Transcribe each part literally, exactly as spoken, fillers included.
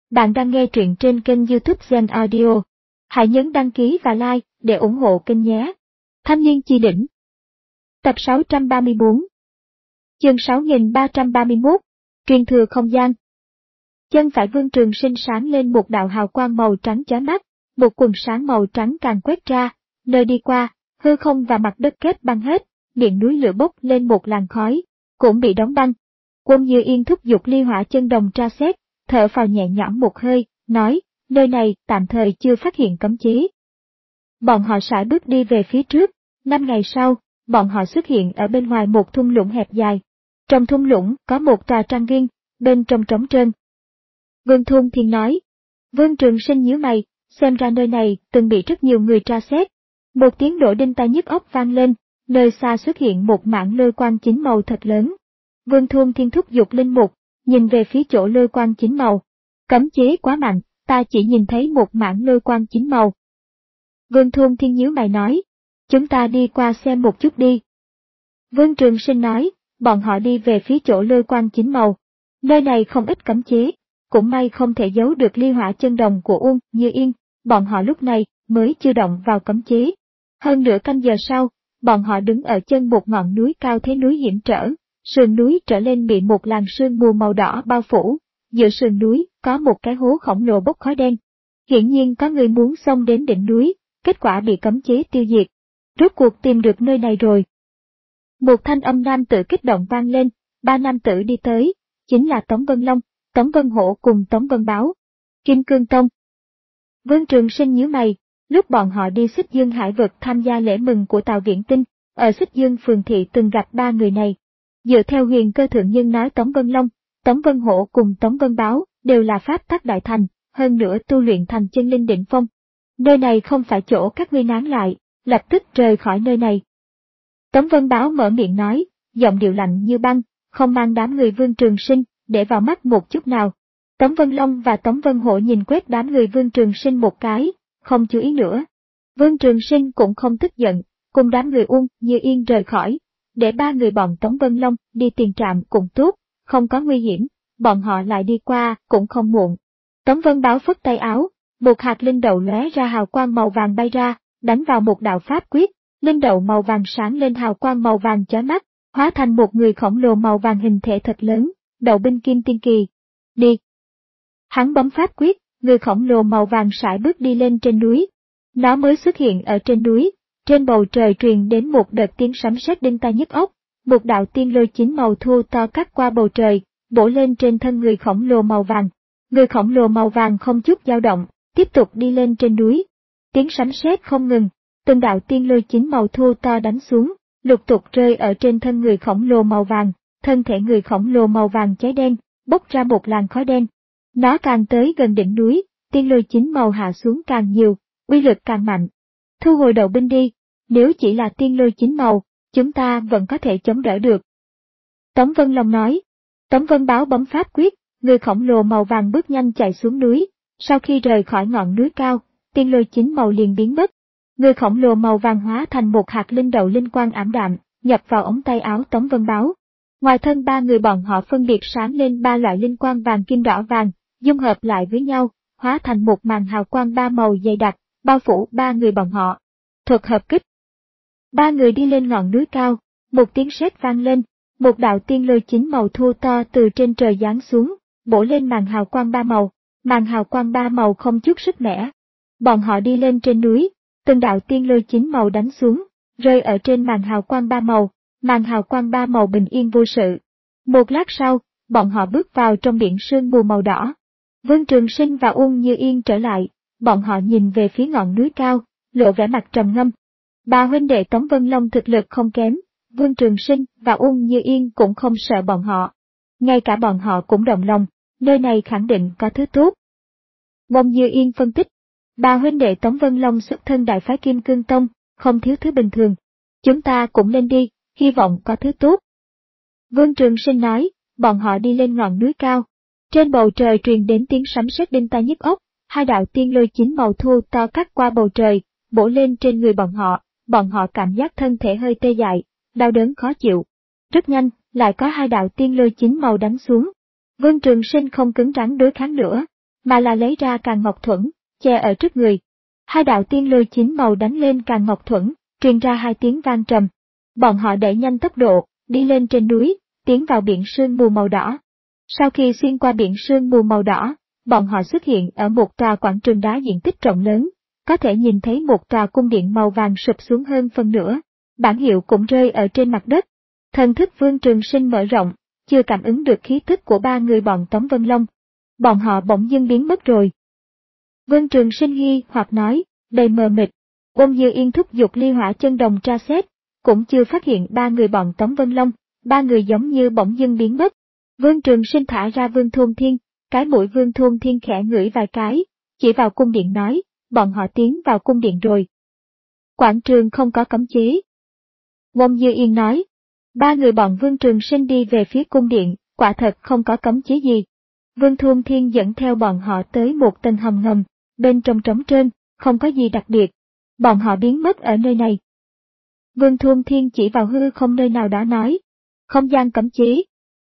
Bạn đang nghe truyện trên kênh YouTube Zen Audio. Hãy nhấn đăng ký và like để ủng hộ kênh nhé. Thanh niên chi đỉnh. Tập sáu trăm ba mươi tư. Chương sáu nghìn ba trăm ba mươi mốt. Truyền thừa không gian. Chân phải Vương Trường Sinh sáng lên một đạo hào quang màu trắng chói mắt, một quần sáng màu trắng càng quét ra, nơi đi qua, hư không và mặt đất kết băng hết, miệng núi lửa bốc lên một làn khói, cũng bị đóng băng. Quân Như Yên thúc giục ly hỏa chân đồng tra xét, thở phào nhẹ nhõm một hơi, nói, nơi này tạm thời chưa phát hiện cấm chế. Bọn họ sải bước đi về phía trước, năm ngày sau, bọn họ xuất hiện ở bên ngoài một thung lũng hẹp dài. Trong thung lũng có một tòa trang viên, bên trong trống trơn. Vương Thôn Thiên nói, Vương Trường Sinh nhíu mày, xem ra nơi này từng bị rất nhiều người tra xét. Một tiếng nổ đinh tai nhức óc vang lên, nơi xa xuất hiện một mảng lôi quang chín màu thật lớn. Vương Thôn Thiên thúc giục linh mục, nhìn về phía chỗ lôi quang chín màu. Cấm chế quá mạnh, ta chỉ nhìn thấy một mảng lôi quang chín màu. Vương Thôn Thiên nhíu mày nói, chúng ta đi qua xem một chút đi. Vương Trường Sinh nói, bọn họ đi về phía chỗ lôi quang chín màu. Nơi này không ít cấm chế, cũng may không thể giấu được ly hỏa chân đồng của Uông Như Yên, bọn họ lúc này mới chưa động vào cấm chế. Hơn nửa canh giờ sau, bọn họ đứng ở chân một ngọn núi cao thế núi hiểm trở. Sườn núi trở lên bị một làn sương mù màu đỏ bao phủ, giữa sườn núi có một cái hố khổng lồ bốc khói đen. Hiển nhiên có người muốn xông đến đỉnh núi, kết quả bị cấm chế tiêu diệt. Rốt cuộc tìm được nơi này rồi. Một thanh âm nam tử kích động vang lên, ba nam tử đi tới, chính là Tống Vân Long, Tống Vân Hổ cùng Tống Vân Báo. Kim Cương Tông. Vương Trường Sinh nhíu mày, lúc bọn họ đi Xích Dương Hải vực tham gia lễ mừng của Tào Viễn Tinh, ở Xích Dương Phường Thị từng gặp ba người này. Dựa theo Huyền Cơ Thượng Nhân nói, Tống Vân Long, Tống Vân Hổ cùng Tống Vân Báo đều là pháp tắc đại thành, hơn nữa tu luyện thành chân linh đỉnh phong. Nơi này không phải chỗ các ngươi nán lại, lập tức rời khỏi nơi này. Tống Vân Báo mở miệng nói, giọng điệu lạnh như băng, không mang đám người Vương Trường Sinh để vào mắt một chút nào. Tống Vân Long và Tống Vân Hổ nhìn quét đám người Vương Trường Sinh một cái, không chú ý nữa. Vương Trường Sinh cũng không tức giận, cùng đám người Uông Như Yên rời khỏi. Để ba người bọn Tống Vân Long đi tiền trạm cũng tốt, không có nguy hiểm, bọn họ lại đi qua cũng không muộn. Tống Vân Báo phất tay áo, một hạt linh đậu lóe ra hào quang màu vàng bay ra, đánh vào một đạo pháp quyết, linh đậu màu vàng sáng lên hào quang màu vàng chói mắt, hóa thành một người khổng lồ màu vàng hình thể thật lớn, đậu binh kim tiên kỳ. Đi! Hắn bấm pháp quyết, người khổng lồ màu vàng sải bước đi lên trên núi. Nó mới xuất hiện ở trên núi. Trên bầu trời truyền đến một đợt tiếng sấm sét đinh tai nhức óc, một đạo tiên lôi chín màu thô to cắt qua bầu trời, bổ lên trên thân người khổng lồ màu vàng. Người khổng lồ màu vàng không chút dao động, tiếp tục đi lên trên núi. Tiếng sấm sét không ngừng, từng đạo tiên lôi chín màu thô to đánh xuống, lục tục rơi ở trên thân người khổng lồ màu vàng, thân thể người khổng lồ màu vàng cháy đen, bốc ra một làn khói đen. Nó càng tới gần đỉnh núi, tiên lôi chín màu hạ xuống càng nhiều, uy lực càng mạnh. Thu hồi đầu binh đi. Nếu chỉ là tiên lôi chín màu, chúng ta vẫn có thể chống đỡ được. Tống Vân Long nói. Tống Vân Báo bấm pháp quyết, người khổng lồ màu vàng bước nhanh chạy xuống núi. Sau khi rời khỏi ngọn núi cao, tiên lôi chín màu liền biến mất. Người khổng lồ màu vàng hóa thành một hạt linh đậu linh quang ảm đạm, nhập vào ống tay áo Tống Vân Báo. Ngoài thân ba người bọn họ phân biệt sáng lên ba loại linh quang vàng kim đỏ vàng, dung hợp lại với nhau, hóa thành một màn hào quang ba màu dày đặc, bao phủ ba người bọn họ. Thuật hợp kích. Ba người đi lên ngọn núi cao, một tiếng sét vang lên, một đạo tiên lôi chín màu thô to từ trên trời giáng xuống, bổ lên màn hào quang ba màu, màn hào quang ba màu không chút sức mẻ. Bọn họ đi lên trên núi, từng đạo tiên lôi chín màu đánh xuống, rơi ở trên màn hào quang ba màu, màn hào quang ba màu bình yên vô sự. Một lát sau, bọn họ bước vào trong biển sương mù màu đỏ. Vương Trường Sinh và Uông Như Yên trở lại, bọn họ nhìn về phía ngọn núi cao, lộ vẻ mặt trầm ngâm. Ba huynh đệ Tống Vân Long thực lực không kém, Vương Trường Sinh và Uông Như Yên cũng không sợ bọn họ. Ngay cả bọn họ cũng động lòng, nơi này khẳng định có thứ tốt. Uông Như Yên phân tích, ba huynh đệ Tống Vân Long xuất thân đại phái Kim Cương Tông, không thiếu thứ bình thường. Chúng ta cũng lên đi, hy vọng có thứ tốt. Vương Trường Sinh nói, bọn họ đi lên ngọn núi cao. Trên bầu trời truyền đến tiếng sấm sét đinh tai nhức óc, hai đạo tiên lôi chín màu thô to cắt qua bầu trời, bổ lên trên người bọn họ. Bọn họ cảm giác thân thể hơi tê dại, đau đớn khó chịu. Rất nhanh, lại có hai đạo tiên lôi chín màu đánh xuống. Vương Trường Sinh không cứng rắn đối kháng nữa, mà là lấy ra Càn Ngọc Thuẫn, che ở trước người. Hai đạo tiên lôi chín màu đánh lên Càn Ngọc Thuẫn, truyền ra hai tiếng vang trầm. Bọn họ đẩy nhanh tốc độ, đi lên trên núi, tiến vào biển sương mù màu đỏ. Sau khi xuyên qua biển sương mù màu đỏ, bọn họ xuất hiện ở một tòa quảng trường đá diện tích rộng lớn, có thể nhìn thấy một tòa cung điện màu vàng sụp xuống hơn phân nửa, bảng hiệu cũng rơi ở trên mặt đất. Thần thức Vương Trường Sinh mở rộng, chưa cảm ứng được khí tức của ba người bọn Tống Vân Long. Bọn họ bỗng dưng biến mất rồi. Vương Trường Sinh nghi hoặc nói, đầy mờ mịt. Ôn Như Yên thúc giục ly hỏa chân đồng tra xét, cũng chưa phát hiện ba người bọn Tống Vân Long, ba người giống như bỗng dưng biến mất. Vương Trường Sinh thả ra Vương Thôn Thiên, cái mũi Vương Thôn Thiên khẽ ngửi vài cái, chỉ vào cung điện nói, bọn họ tiến vào cung điện rồi. Quảng trường không có cấm chế. Ôn Như Yên nói, ba người bọn Vương Trường Sinh đi về phía cung điện, quả thật không có cấm chế gì. Vương Thôn Thiên dẫn theo bọn họ tới một tầng hầm ngầm, bên trong trống trơn, không có gì đặc biệt. Bọn họ biến mất ở nơi này. Vương Thôn Thiên chỉ vào hư không nơi nào đó nói, không gian cấm chế.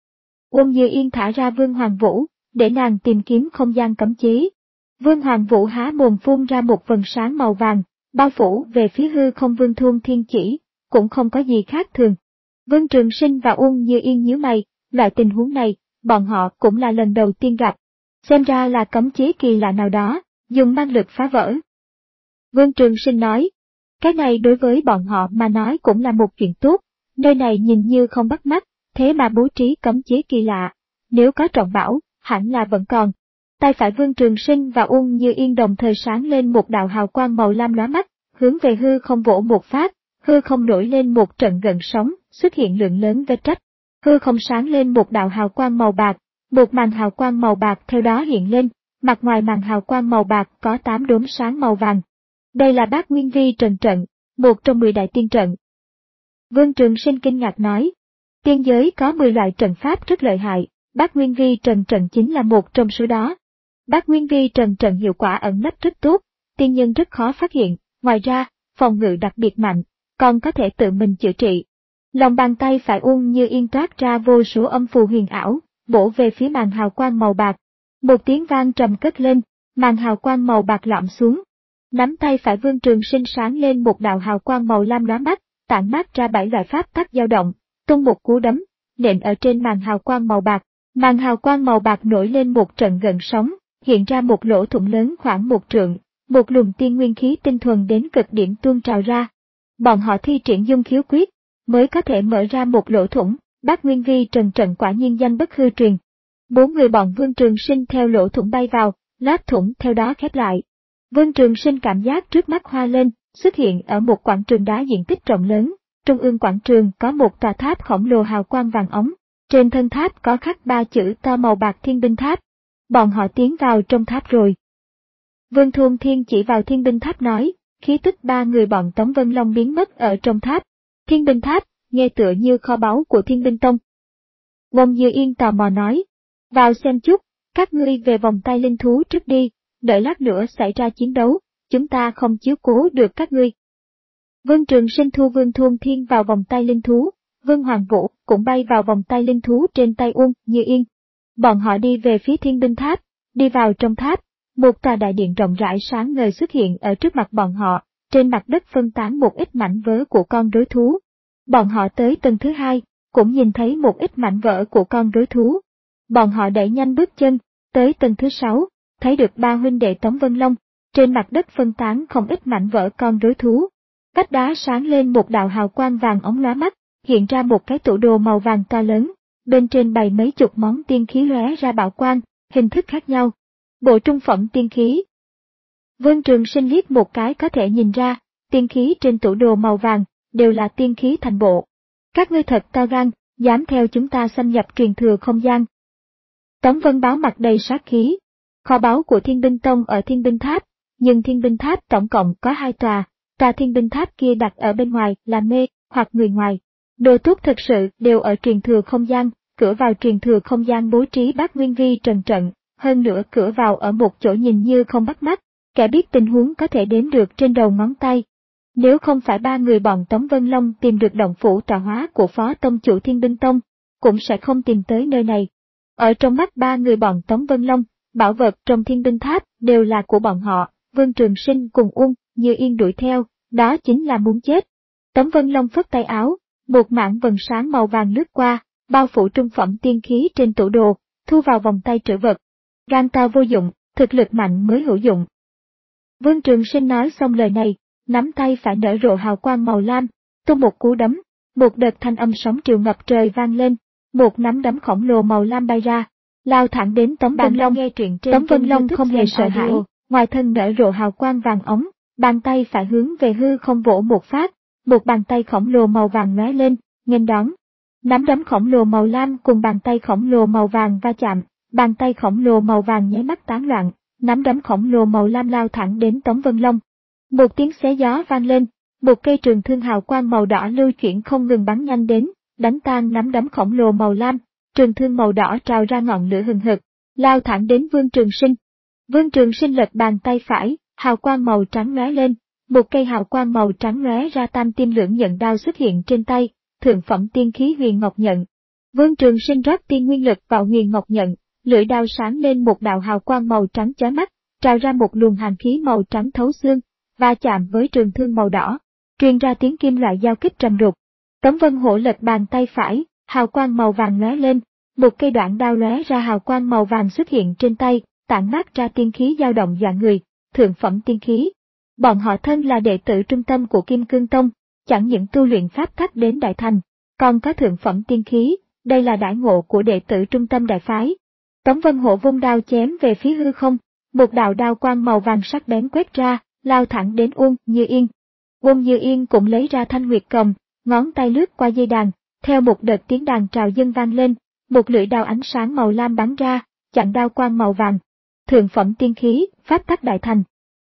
Ôn Như Yên thả ra Vương Hoàng Vũ, để nàng tìm kiếm không gian cấm chế. Vương Hoàng Vũ há mồm phun ra một vầng sáng màu vàng, bao phủ về phía hư không. Vương Thôn Thiên chỉ, cũng không có gì khác thường. Vương Trường Sinh và Ôn Như Yên nhíu mày, loại tình huống này, bọn họ cũng là lần đầu tiên gặp. Xem ra là cấm chế kỳ lạ nào đó, dùng năng lực phá vỡ. Vương Trường Sinh nói, cái này đối với bọn họ mà nói cũng là một chuyện tốt, nơi này nhìn như không bắt mắt, thế mà bố trí cấm chế kỳ lạ, nếu có trọng bảo, hẳn là vẫn còn. Tay phải Vương Trường Sinh và Ôn Như Yên đồng thời sáng lên một đạo hào quang màu lam lóa mắt, hướng về hư không vỗ một phát, hư không nổi lên một trận gợn sóng, xuất hiện lượng lớn vết rách. Hư không sáng lên một đạo hào quang màu bạc, một màn hào quang màu bạc theo đó hiện lên, mặt ngoài màn hào quang màu bạc có tám đốm sáng màu vàng. Đây là Bát Nguyên Vi Trần trận, một trong mười đại tiên trận. Vương Trường Sinh kinh ngạc nói, tiên giới có mười loại trận pháp rất lợi hại, Bát Nguyên Vi Trần trận chính là một trong số đó. Bát Nguyên Vi Trần trận hiệu quả ẩn nấp rất tốt, tiên nhân rất khó phát hiện, ngoài ra, phòng ngự đặc biệt mạnh, còn có thể tự mình chữa trị. Lòng bàn tay phải Ôn Như Yên toát ra vô số âm phù huyền ảo, bổ về phía màn hào quang màu bạc. Một tiếng vang trầm cất lên, màn hào quang màu bạc lõm xuống. Nắm tay phải Vương Trường Sinh sáng lên một đạo hào quang màu lam lóa mắt, tản mát ra bảy loại pháp tắc dao động, tung một cú đấm, nện ở trên màn hào quang màu bạc. Màn hào quang màu bạc nổi lên một trận gợn sóng, hiện ra một lỗ thủng lớn khoảng một trượng, một luồng tiên nguyên khí tinh thuần đến cực điểm tuôn trào ra. Bọn họ thi triển dung khiếu quyết, mới có thể mở ra một lỗ thủng. Bát Nguyên Vi Trần trận quả nhiên danh bất hư truyền. Bốn người bọn Vương Trường Sinh theo lỗ thủng bay vào, lát thủng theo đó khép lại. Vương Trường Sinh cảm giác trước mắt hoa lên, xuất hiện ở một quảng trường đá diện tích rộng lớn. Trung ương quảng trường có một tòa tháp khổng lồ hào quang vàng óng, trên thân tháp có khắc ba chữ to màu bạc Thiên Binh Tháp. Bọn họ tiến vào trong tháp rồi. Vương Thôn Thiên chỉ vào Thiên Binh Tháp nói, khí tức ba người bọn Tống Vân Long biến mất ở trong tháp. Thiên Binh Tháp, nghe tựa như kho báu của Thiên Binh Tông. Ôn Như Yên tò mò nói, vào xem chút, các ngươi về vòng tay linh thú trước đi, đợi lát nữa xảy ra chiến đấu, chúng ta không chiếu cố được các ngươi. Vương Trường Sinh thu Vương Thôn Thiên vào vòng tay linh thú, Vương Hoàng Vũ cũng bay vào vòng tay linh thú trên tay Ôn Như Yên. Bọn họ đi về phía Thiên Binh Tháp, đi vào trong tháp, một tòa đại điện rộng rãi sáng ngời xuất hiện ở trước mặt bọn họ, trên mặt đất phân tán một ít mảnh vỡ của con rối thú. Bọn họ tới tầng thứ hai, cũng nhìn thấy một ít mảnh vỡ của con rối thú. Bọn họ đẩy nhanh bước chân, tới tầng thứ sáu, thấy được ba huynh đệ Tống Vân Long, trên mặt đất phân tán không ít mảnh vỡ con rối thú. Vách đá sáng lên một đạo hào quang vàng óng lóa mắt, hiện ra một cái tủ đồ màu vàng to lớn, bên trên bày mấy chục món tiên khí lóe ra bảo quang, hình thức khác nhau. Bộ trung phẩm tiên khí. Vương Trường Sinh liếc một cái có thể nhìn ra, tiên khí trên tủ đồ màu vàng, đều là tiên khí thành bộ. Các ngươi thật to gan, dám theo chúng ta xâm nhập truyền thừa không gian. Tống Vân Báo mặt đầy sát khí. Kho báu của Thiên Binh Tông ở Thiên Binh Tháp, nhưng Thiên Binh Tháp tổng cộng có hai tòa, tòa Thiên Binh Tháp kia đặt ở bên ngoài là mê, hoặc người ngoài. Đồ tốt thực sự đều ở truyền thừa không gian, cửa vào truyền thừa không gian bố trí Bát Nguyên Vi Trần trận, hơn nữa cửa vào ở một chỗ nhìn như không bắt mắt, kẻ biết tình huống có thể đếm được trên đầu ngón tay. Nếu không phải ba người bọn Tống Vân Long tìm được động phủ tọa hóa của Phó Tông chủ Thiên Binh Tông, cũng sẽ không tìm tới nơi này. Ở trong mắt ba người bọn Tống Vân Long, bảo vật trong Thiên Binh Tháp đều là của bọn họ. Vương Trường Sinh cùng Uông Như Yên đuổi theo, đó chính là muốn chết. Tống Vân Long phất tay áo, một mảng vầng sáng màu vàng lướt qua, bao phủ trung phẩm tiên khí trên tủ đồ, thu vào vòng tay trữ vật. Gan to vô dụng, thực lực mạnh mới hữu dụng. Vương Trường Sinh nói xong lời này, nắm tay phải nở rộ hào quang màu lam, tung một cú đấm, một đợt thanh âm sóng triều ngập trời vang lên, một nắm đấm khổng lồ màu lam bay ra, lao thẳng đến Tống Vân Long. Tống Vân Long không hề sợ hãi, ngoài thân nở rộ hào quang vàng ống, bàn tay phải hướng về hư không vỗ một phát, một bàn tay khổng lồ màu vàng lóe lên, nghênh đón. Nắm đấm khổng lồ màu lam cùng bàn tay khổng lồ màu vàng va chạm, bàn tay khổng lồ màu vàng nháy mắt tán loạn, nắm đấm khổng lồ màu lam lao thẳng đến Tống Vân Long. Một tiếng xé gió vang lên, một cây trường thương hào quang màu đỏ lưu chuyển không ngừng bắn nhanh đến, đánh tan nắm đấm khổng lồ màu lam, trường thương màu đỏ trào ra ngọn lửa hừng hực, lao thẳng đến Vương Trường Sinh. Vương Trường Sinh lật bàn tay phải, hào quang màu trắng lóe lên, một cây hào quang màu trắng lóe ra tam tim lưỡng nhận đao xuất hiện trên tay, thượng phẩm tiên khí Huyền Ngọc Nhận. Vương Trường Sinh rót tiên nguyên lực vào Huyền Ngọc Nhận, lưỡi đao sáng lên một đạo hào quang màu trắng chói mắt, trào ra một luồng hàn khí màu trắng thấu xương, va chạm với trường thương màu đỏ, truyền ra tiếng kim loại giao kích trầm đục. Tống Vân Hổ lật bàn tay phải, hào quang màu vàng lóe lên, một cây đoạn đao lóe ra hào quang màu vàng xuất hiện trên tay, tản mát ra tiên khí dao động dọa người, thượng phẩm tiên khí. Bọn họ thân là đệ tử trung tâm của Kim Cương Tông, chẳng những tu luyện pháp tắc đến đại thành, còn có thượng phẩm tiên khí, đây là đãi ngộ của đệ tử trung tâm đại phái. Tống Vân Hổ vung đao chém về phía hư không, một đạo đao quang màu vàng sắc bén quét ra, lao thẳng đến Uông Như Yên. Uông Như Yên cũng lấy ra thanh nguyệt cầm, ngón tay lướt qua dây đàn, theo một đợt tiếng đàn trào dâng vang lên, một lưỡi đao ánh sáng màu lam bắn ra, chặn đao quang màu vàng. Thượng phẩm tiên khí, pháp tắc đại thành.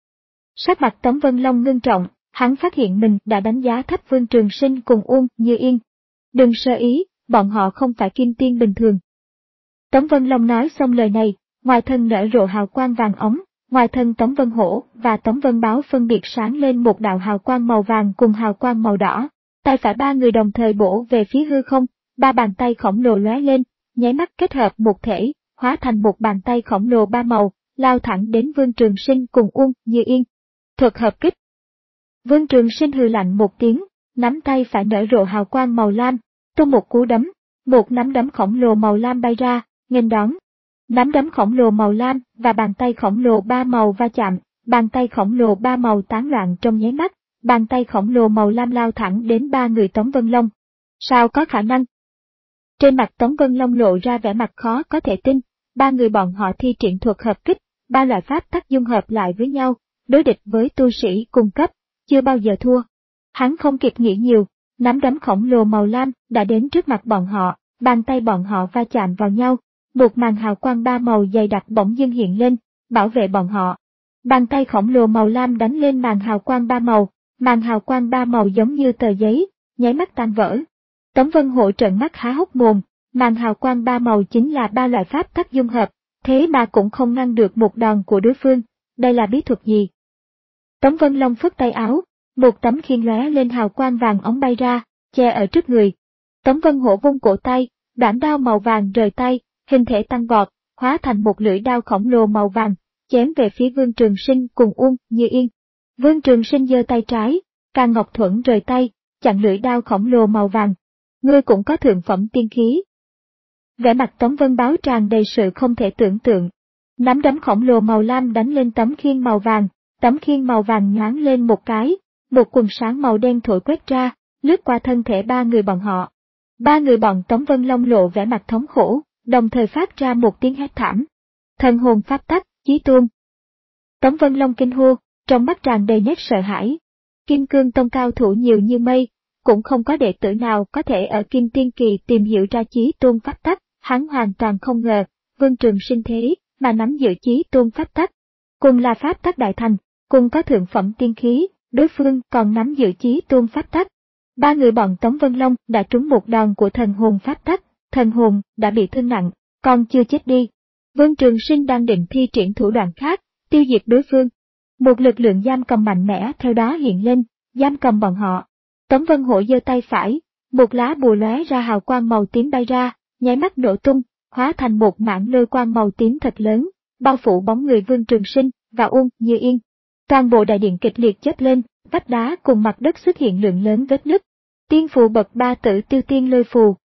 Sắc mặt Tống Vân Long ngưng trọng, hắn phát hiện mình đã đánh giá thấp Vương Trường Sinh cùng Uông Như Yên. Đừng sơ ý, bọn họ không phải kim tiên bình thường. Tống Vân Long nói xong lời này, ngoài thân nở rộ hào quang vàng ống, ngoài thân Tống Vân Hổ và Tống Vân Báo phân biệt sáng lên một đạo hào quang màu vàng cùng hào quang màu đỏ. Tay phải ba người đồng thời bổ về phía hư không, ba bàn tay khổng lồ lóe lên, nháy mắt kết hợp một thể, hóa thành một bàn tay khổng lồ ba màu, lao thẳng đến Vương Trường Sinh cùng Uông Như Yên. Thuật hợp kích. Vương Trường Sinh hừ lạnh một tiếng, nắm tay phải nở rộ hào quang màu lam, tung một cú đấm, một nắm đấm khổng lồ màu lam bay ra, nghênh đón. Nắm đấm khổng lồ màu lam và bàn tay khổng lồ ba màu va chạm, bàn tay khổng lồ ba màu tán loạn trong nháy mắt, bàn tay khổng lồ màu lam lao thẳng đến ba người Tống Vân Long. Sao có khả năng? Trên mặt Tống Vân Long lộ ra vẻ mặt khó có thể tin, ba người bọn họ thi triển thuật hợp kích, ba loại pháp tắc dung hợp lại với nhau, đối địch với tu sĩ cùng cấp, chưa bao giờ thua. Hắn không kịp nghĩ nhiều, nắm đấm khổng lồ màu lam đã đến trước mặt bọn họ, bàn tay bọn họ va chạm vào nhau, một màn hào quang ba màu dày đặc bỗng dưng hiện lên, bảo vệ bọn họ. Bàn tay khổng lồ màu lam đánh lên màn hào quang ba màu, màn hào quang ba màu giống như tờ giấy, nháy mắt tan vỡ. Tống Vân Hổ trợn mắt há hốc mồm, màn hào quang ba màu chính là ba loại pháp tắc dung hợp, thế mà cũng không ngăn được một đòn của đối phương, đây là bí thuật gì? Tống Vân Long phất tay áo, một tấm khiên lóe lên hào quang vàng ống bay ra, che ở trước người. Tống Vân Hổ vung cổ tay, đoạn đao màu vàng rời tay, hình thể tăng vọt, hóa thành một lưỡi đao khổng lồ màu vàng, chém về phía Vương Trường Sinh cùng Uông Như Yên. Vương Trường Sinh giơ tay trái, Càn Ngọc Thuẫn rời tay, chặn lưỡi đao khổng lồ màu vàng. Ngươi cũng có thượng phẩm tiên khí. Vẻ mặt Tống Vân Báo tràn đầy sự không thể tưởng tượng. Nắm đấm khổng lồ màu lam đánh lên tấm khiên màu vàng, tấm khiên màu vàng nhoáng lên một cái, một quần sáng màu đen thổi quét ra, lướt qua thân thể ba người bọn họ. Ba người bọn Tống Vân Long lộ vẻ mặt thống khổ, đồng thời phát ra một tiếng hét thảm. Thần hồn pháp tắc, Chí Tôn. Tống Vân Long kinh hô, trong mắt tràn đầy nét sợ hãi. Kim Cương Tông cao thủ nhiều như mây, cũng không có đệ tử nào có thể ở Kim Tiên Kỳ tìm hiểu ra Chí Tôn pháp tắc, hắn hoàn toàn không ngờ, Vương Trường Sinh thế mà nắm giữ Chí Tôn pháp tắc. Cùng là pháp tắc đại thành, cùng có thượng phẩm tiên khí, đối phương còn nắm giữ Chí Tôn pháp tắc. Ba người bọn Tống Vân Long đã trúng một đòn của thần hồn pháp tắc, thần hồn đã bị thương nặng, còn chưa chết đi. Vương Trường Sinh đang định thi triển thủ đoạn khác, tiêu diệt đối phương. Một lực lượng giam cầm mạnh mẽ theo đó hiện lên, giam cầm bọn họ. Tống Vân Hổ giơ tay phải, một lá bùa lóe ra hào quang màu tím bay ra, nháy mắt nổ tung, hóa thành một mảng lôi quang màu tím thật lớn, bao phủ bóng người Vương Trường Sinh và Uông Như Yên. Toàn bộ đại điện kịch liệt chớp lên, vách đá cùng mặt đất xuất hiện lượng lớn vết nứt. Tiên phù bậc ba tử Tiêu Tiên Lôi phù.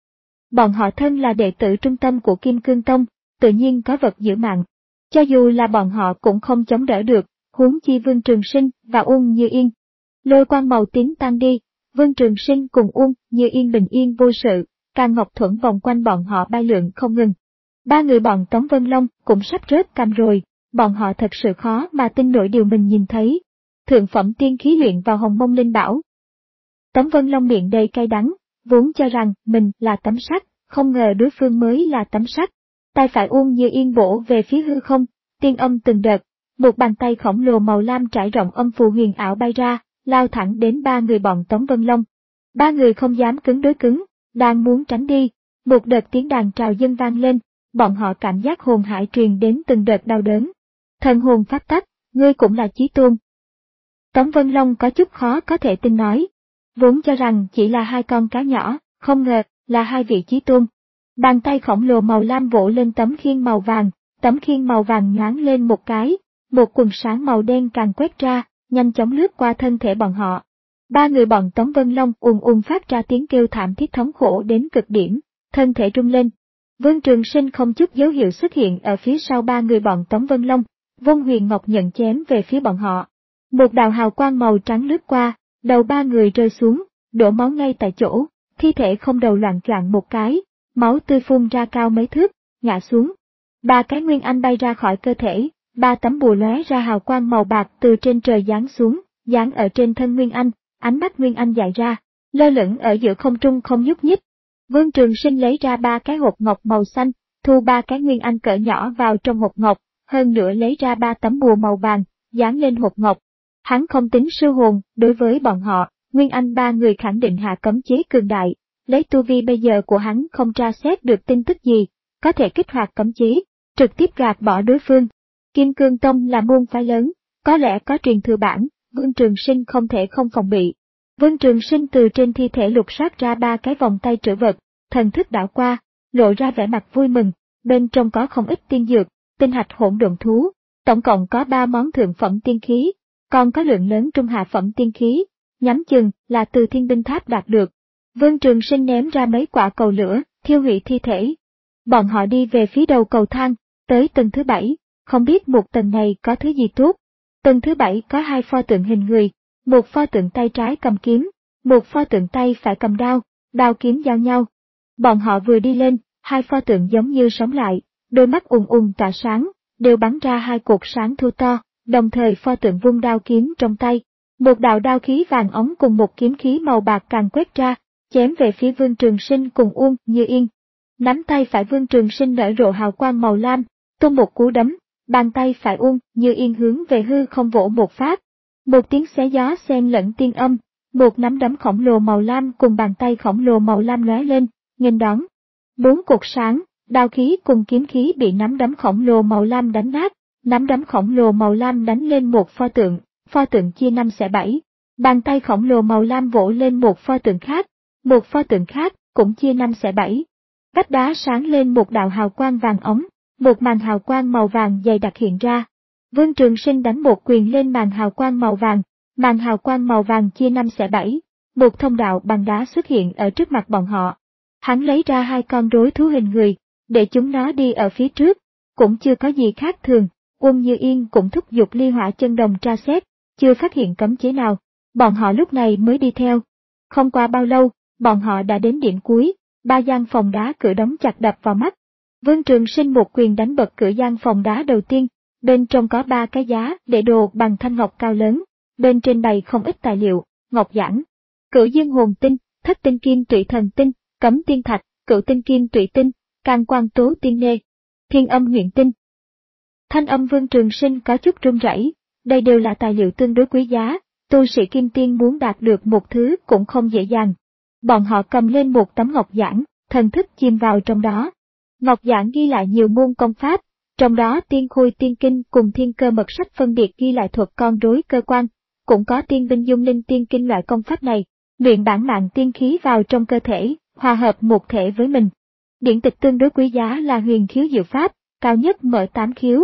Bọn họ thân là đệ tử trung tâm của Kim Cương Tông, tự nhiên có vật giữ mạng. Cho dù là bọn họ cũng không chống đỡ được, huống chi Vương Trường Sinh và Uông Như Yên. Lôi quang màu tím tan đi, Vương Trường Sinh cùng Uông Như Yên bình yên vô sự, Càn Ngọc Thuẫn vòng quanh bọn họ bay lượn không ngừng. Ba người bọn Tống Vân Long cũng sắp rớt cằm rồi, bọn họ thật sự khó mà tin nổi điều mình nhìn thấy. Thượng phẩm tiên khí luyện vào Hồng Mông Linh Bảo. Tống Vân Long miệng đầy cay đắng, vốn cho rằng mình là tấm sắt, không ngờ đối phương mới là tấm sắt. Tay phải Uông Như Yên bổ về phía hư không, tiên âm từng đợt, một bàn tay khổng lồ màu lam trải rộng âm phù huyền ảo bay ra, lao thẳng đến ba người bọn Tống Vân Long. Ba người không dám cứng đối cứng, đang muốn tránh đi, một đợt tiếng đàn trào dâng vang lên, bọn họ cảm giác hồn hải truyền đến từng đợt đau đớn. Thần hồn phát tắc, ngươi cũng là chí tôn. Tống Vân Long có chút khó có thể tin nói, vốn cho rằng chỉ là hai con cá nhỏ, không ngờ là hai vị chí tôn. Bàn tay khổng lồ màu lam vỗ lên tấm khiên màu vàng, tấm khiên màu vàng nhoáng lên một cái, một quần sáng màu đen càng quét ra, nhanh chóng lướt qua thân thể bọn họ. Ba người bọn Tống Vân Long ùn ùn phát ra tiếng kêu thảm thiết thống khổ đến cực điểm, thân thể rung lên. Vương Trường Sinh không chút dấu hiệu xuất hiện ở phía sau ba người bọn Tống Vân Long, Vong Huyền Ngọc nhận chém về phía bọn họ. Một đạo hào quang màu trắng lướt qua, đầu ba người rơi xuống, đổ máu ngay tại chỗ, thi thể không đầu loạn choạng một cái, máu tươi phun ra cao mấy thước, ngã xuống. Ba cái nguyên anh bay ra khỏi cơ thể, ba tấm bùa lóe ra hào quang màu bạc từ trên trời giáng xuống, giáng ở trên thân Nguyên Anh, ánh mắt Nguyên Anh dại ra, lơ lửng ở giữa không trung không nhúc nhích. Vương Trường Sinh lấy ra ba cái hộp ngọc màu xanh, thu ba cái Nguyên Anh cỡ nhỏ vào trong hộp ngọc, hơn nữa lấy ra ba tấm bùa màu vàng, dán lên hộp ngọc. Hắn không tính sư hồn, đối với bọn họ, Nguyên Anh ba người khẳng định hạ cấm chế cường đại, lấy tu vi bây giờ của hắn không tra xét được tin tức gì, có thể kích hoạt cấm chế, trực tiếp gạt bỏ đối phương. Kim Cương Tông là môn phái lớn, có lẽ có truyền thừa bản, Vương Trường Sinh không thể không phòng bị. Vương Trường Sinh từ trên thi thể lục soát ra ba cái vòng tay trữ vật, thần thức đảo qua, lộ ra vẻ mặt vui mừng, bên trong có không ít tiên dược, tinh hạch hỗn độn thú, tổng cộng có ba món thượng phẩm tiên khí, còn có lượng lớn trung hạ phẩm tiên khí, nhắm chừng là từ Thiên Binh Tháp đạt được. Vương Trường Sinh ném ra mấy quả cầu lửa, thiêu hủy thi thể. Bọn họ đi về phía đầu cầu thang, tới tầng thứ bảy, không biết một tầng này có thứ gì tốt. Tầng thứ bảy có hai pho tượng hình người, một pho tượng tay trái cầm kiếm, một pho tượng tay phải cầm đao, đao kiếm giao nhau. Bọn họ vừa đi lên, hai pho tượng giống như sống lại, đôi mắt ùn ùn tỏa sáng, đều bắn ra hai cột sáng thu to, đồng thời pho tượng vung đao kiếm trong tay. Một đạo đao khí vàng óng cùng một kiếm khí màu bạc càng quét ra, chém về phía Vương Trường Sinh cùng Uông Như Yên. Nắm tay phải Vương Trường Sinh nở rộ hào quang màu lam, tung một cú đấm, bàn tay phải Uông Như Yên hướng về hư không vỗ một phát. Một tiếng xé gió xen lẫn tiên âm, một nắm đấm khổng lồ màu lam cùng bàn tay khổng lồ màu lam lóe lên, nghênh đón. Bốn cột sáng, đao khí cùng kiếm khí bị nắm đấm khổng lồ màu lam đánh nát, nắm đấm khổng lồ màu lam đánh lên một pho tượng, pho tượng chia năm xẻ bảy. Bàn tay khổng lồ màu lam vỗ lên một pho tượng khác, một pho tượng khác cũng chia năm xẻ bảy. Vách đá sáng lên một đạo hào quang vàng ống, một màn hào quang màu vàng dày đặc hiện ra. Vương Trường Sinh đánh một quyền lên màn hào quang màu vàng, màn hào quang màu vàng chia năm xẻ bảy, một thông đạo bằng đá xuất hiện ở trước mặt bọn họ. Hắn lấy ra hai con rối thú hình người, để chúng nó đi ở phía trước, cũng chưa có gì khác thường. Uông Như Yên cũng thúc giục ly hỏa chân đồng tra xét, chưa phát hiện cấm chế nào, bọn họ lúc này mới đi theo. Không qua bao lâu, bọn họ đã đến điểm cuối, ba gian phòng đá cửa đóng chặt đập vào mắt. Vương Trường Sinh một quyền đánh bật cửa gian phòng đá đầu tiên, bên trong có ba cái giá để đồ bằng thanh ngọc cao lớn, bên trên bày không ít tài liệu, ngọc giản, cửu dương hồn tinh, thất tinh kim tụy thần tinh, cấm tiên thạch, cửu tinh kim tụy tinh, can quan tố tiên nê, thiên âm huyền tinh. Thanh âm Vương Trường Sinh có chút run rẩy, đây đều là tài liệu tương đối quý giá, tu sĩ kim tiên muốn đạt được một thứ cũng không dễ dàng. Bọn họ cầm lên một tấm ngọc giản, thần thức chìm vào trong đó. Ngọc giản ghi lại nhiều môn công pháp, trong đó tiên khôi tiên kinh cùng thiên cơ mật sách phân biệt ghi lại thuật con rối cơ quan, cũng có tiên binh dung linh tiên kinh loại công pháp này, luyện bản mạng tiên khí vào trong cơ thể, hòa hợp một thể với mình. Điển tịch tương đối quý giá là huyền khiếu diệu pháp, cao nhất mở tám khiếu,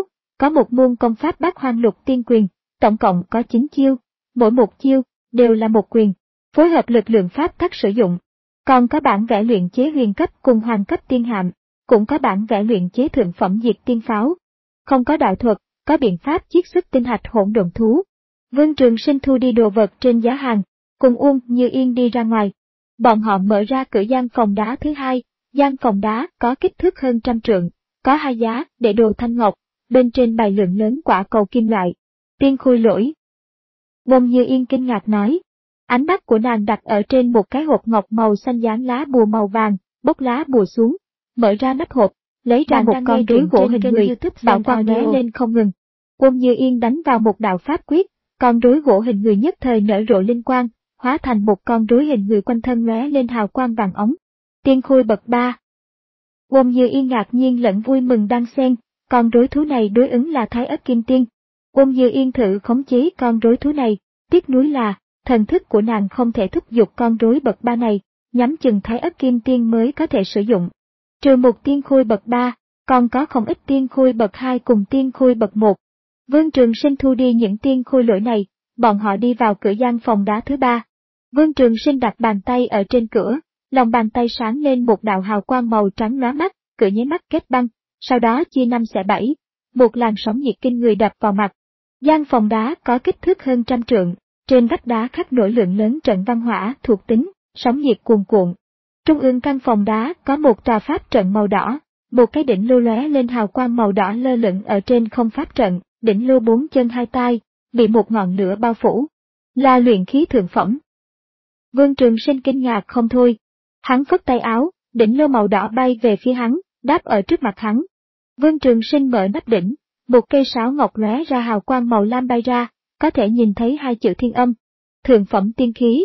có một môn công pháp Bát Hoang Lục Tiên Quyền, tổng cộng có chín chiêu, mỗi một chiêu đều là một quyền, phối hợp lực lượng pháp tắc sử dụng. Còn có bản vẽ luyện chế huyền cấp cùng hoàng cấp tiên hạm, cũng có bản vẽ luyện chế thượng phẩm diệt tiên pháo. Không có đạo thuật, có biện pháp chiết xuất tinh hạch hỗn độn thú. Vương Trường Sinh thu đi đồ vật trên giá hàng, cùng Uông Như Yên đi ra ngoài. Bọn họ mở ra cửa gian phòng đá thứ hai, gian phòng đá có kích thước hơn trăm trượng, có hai giá để đồ thanh ngọc, bên trên bày lượng lớn quả cầu kim loại. Tiên khôi lỗi. Uông Như Yên kinh ngạc nói. Ánh mắt của nàng đặt ở trên một cái hộp ngọc màu xanh dán lá bùa màu vàng, bốc lá bùa xuống, mở ra nắp hộp, lấy ra một con rối gỗ hình người, bảo quang lóe lên không ngừng. Uông Như Yên đánh vào một đạo pháp quyết, con rối gỗ hình người nhất thời nở rộ linh quang, hóa thành một con rối hình người quanh thân lóe lên hào quang vàng óng. Tiên khôi bậc ba. Uông Như Yên ngạc nhiên lẫn vui mừng đan xen, con rối thú này đối ứng là Thái Ất Kim Tiên. Uông Như Yên thử khống chế con rối thú này, tiếc nuối là thần thức của nàng không thể thúc giục con rối bậc ba này, nhắm chừng Thái Ất Kim Tiên mới có thể sử dụng. Trừ một tiên khôi bậc ba, còn có không ít tiên khôi bậc hai cùng tiên khôi bậc một. Vương Trường Sinh thu đi những tiên khôi lỗi này, bọn họ đi vào cửa gian phòng đá thứ ba. Vương Trường Sinh đặt bàn tay ở trên cửa, lòng bàn tay sáng lên một đạo hào quang màu trắng lóa mắt, cửa nháy mắt kết băng, sau đó chia năm xẻ bảy, một làn sóng nhiệt kinh người đập vào mặt. Gian phòng đá có kích thước hơn trăm trượng, trên vách đá khắc nổi lượng lớn trận văn hỏa thuộc tính, sóng nhiệt cuồn cuộn. Trung ương căn phòng đá có một tòa pháp trận màu đỏ, một cái đỉnh lô lóe lên hào quang màu đỏ lơ lửng ở trên không pháp trận, đỉnh lô bốn chân hai tay, bị một ngọn lửa bao phủ, là luyện khí thượng phẩm. Vương Trường Sinh kinh ngạc không thôi, hắn phất tay áo, đỉnh lô màu đỏ bay về phía hắn, đáp ở trước mặt hắn. Vương Trường Sinh mở nắp đỉnh, một cây sáo ngọc lóe ra hào quang màu lam bay ra, có thể nhìn thấy hai chữ Thiên Âm, thượng phẩm tiên khí.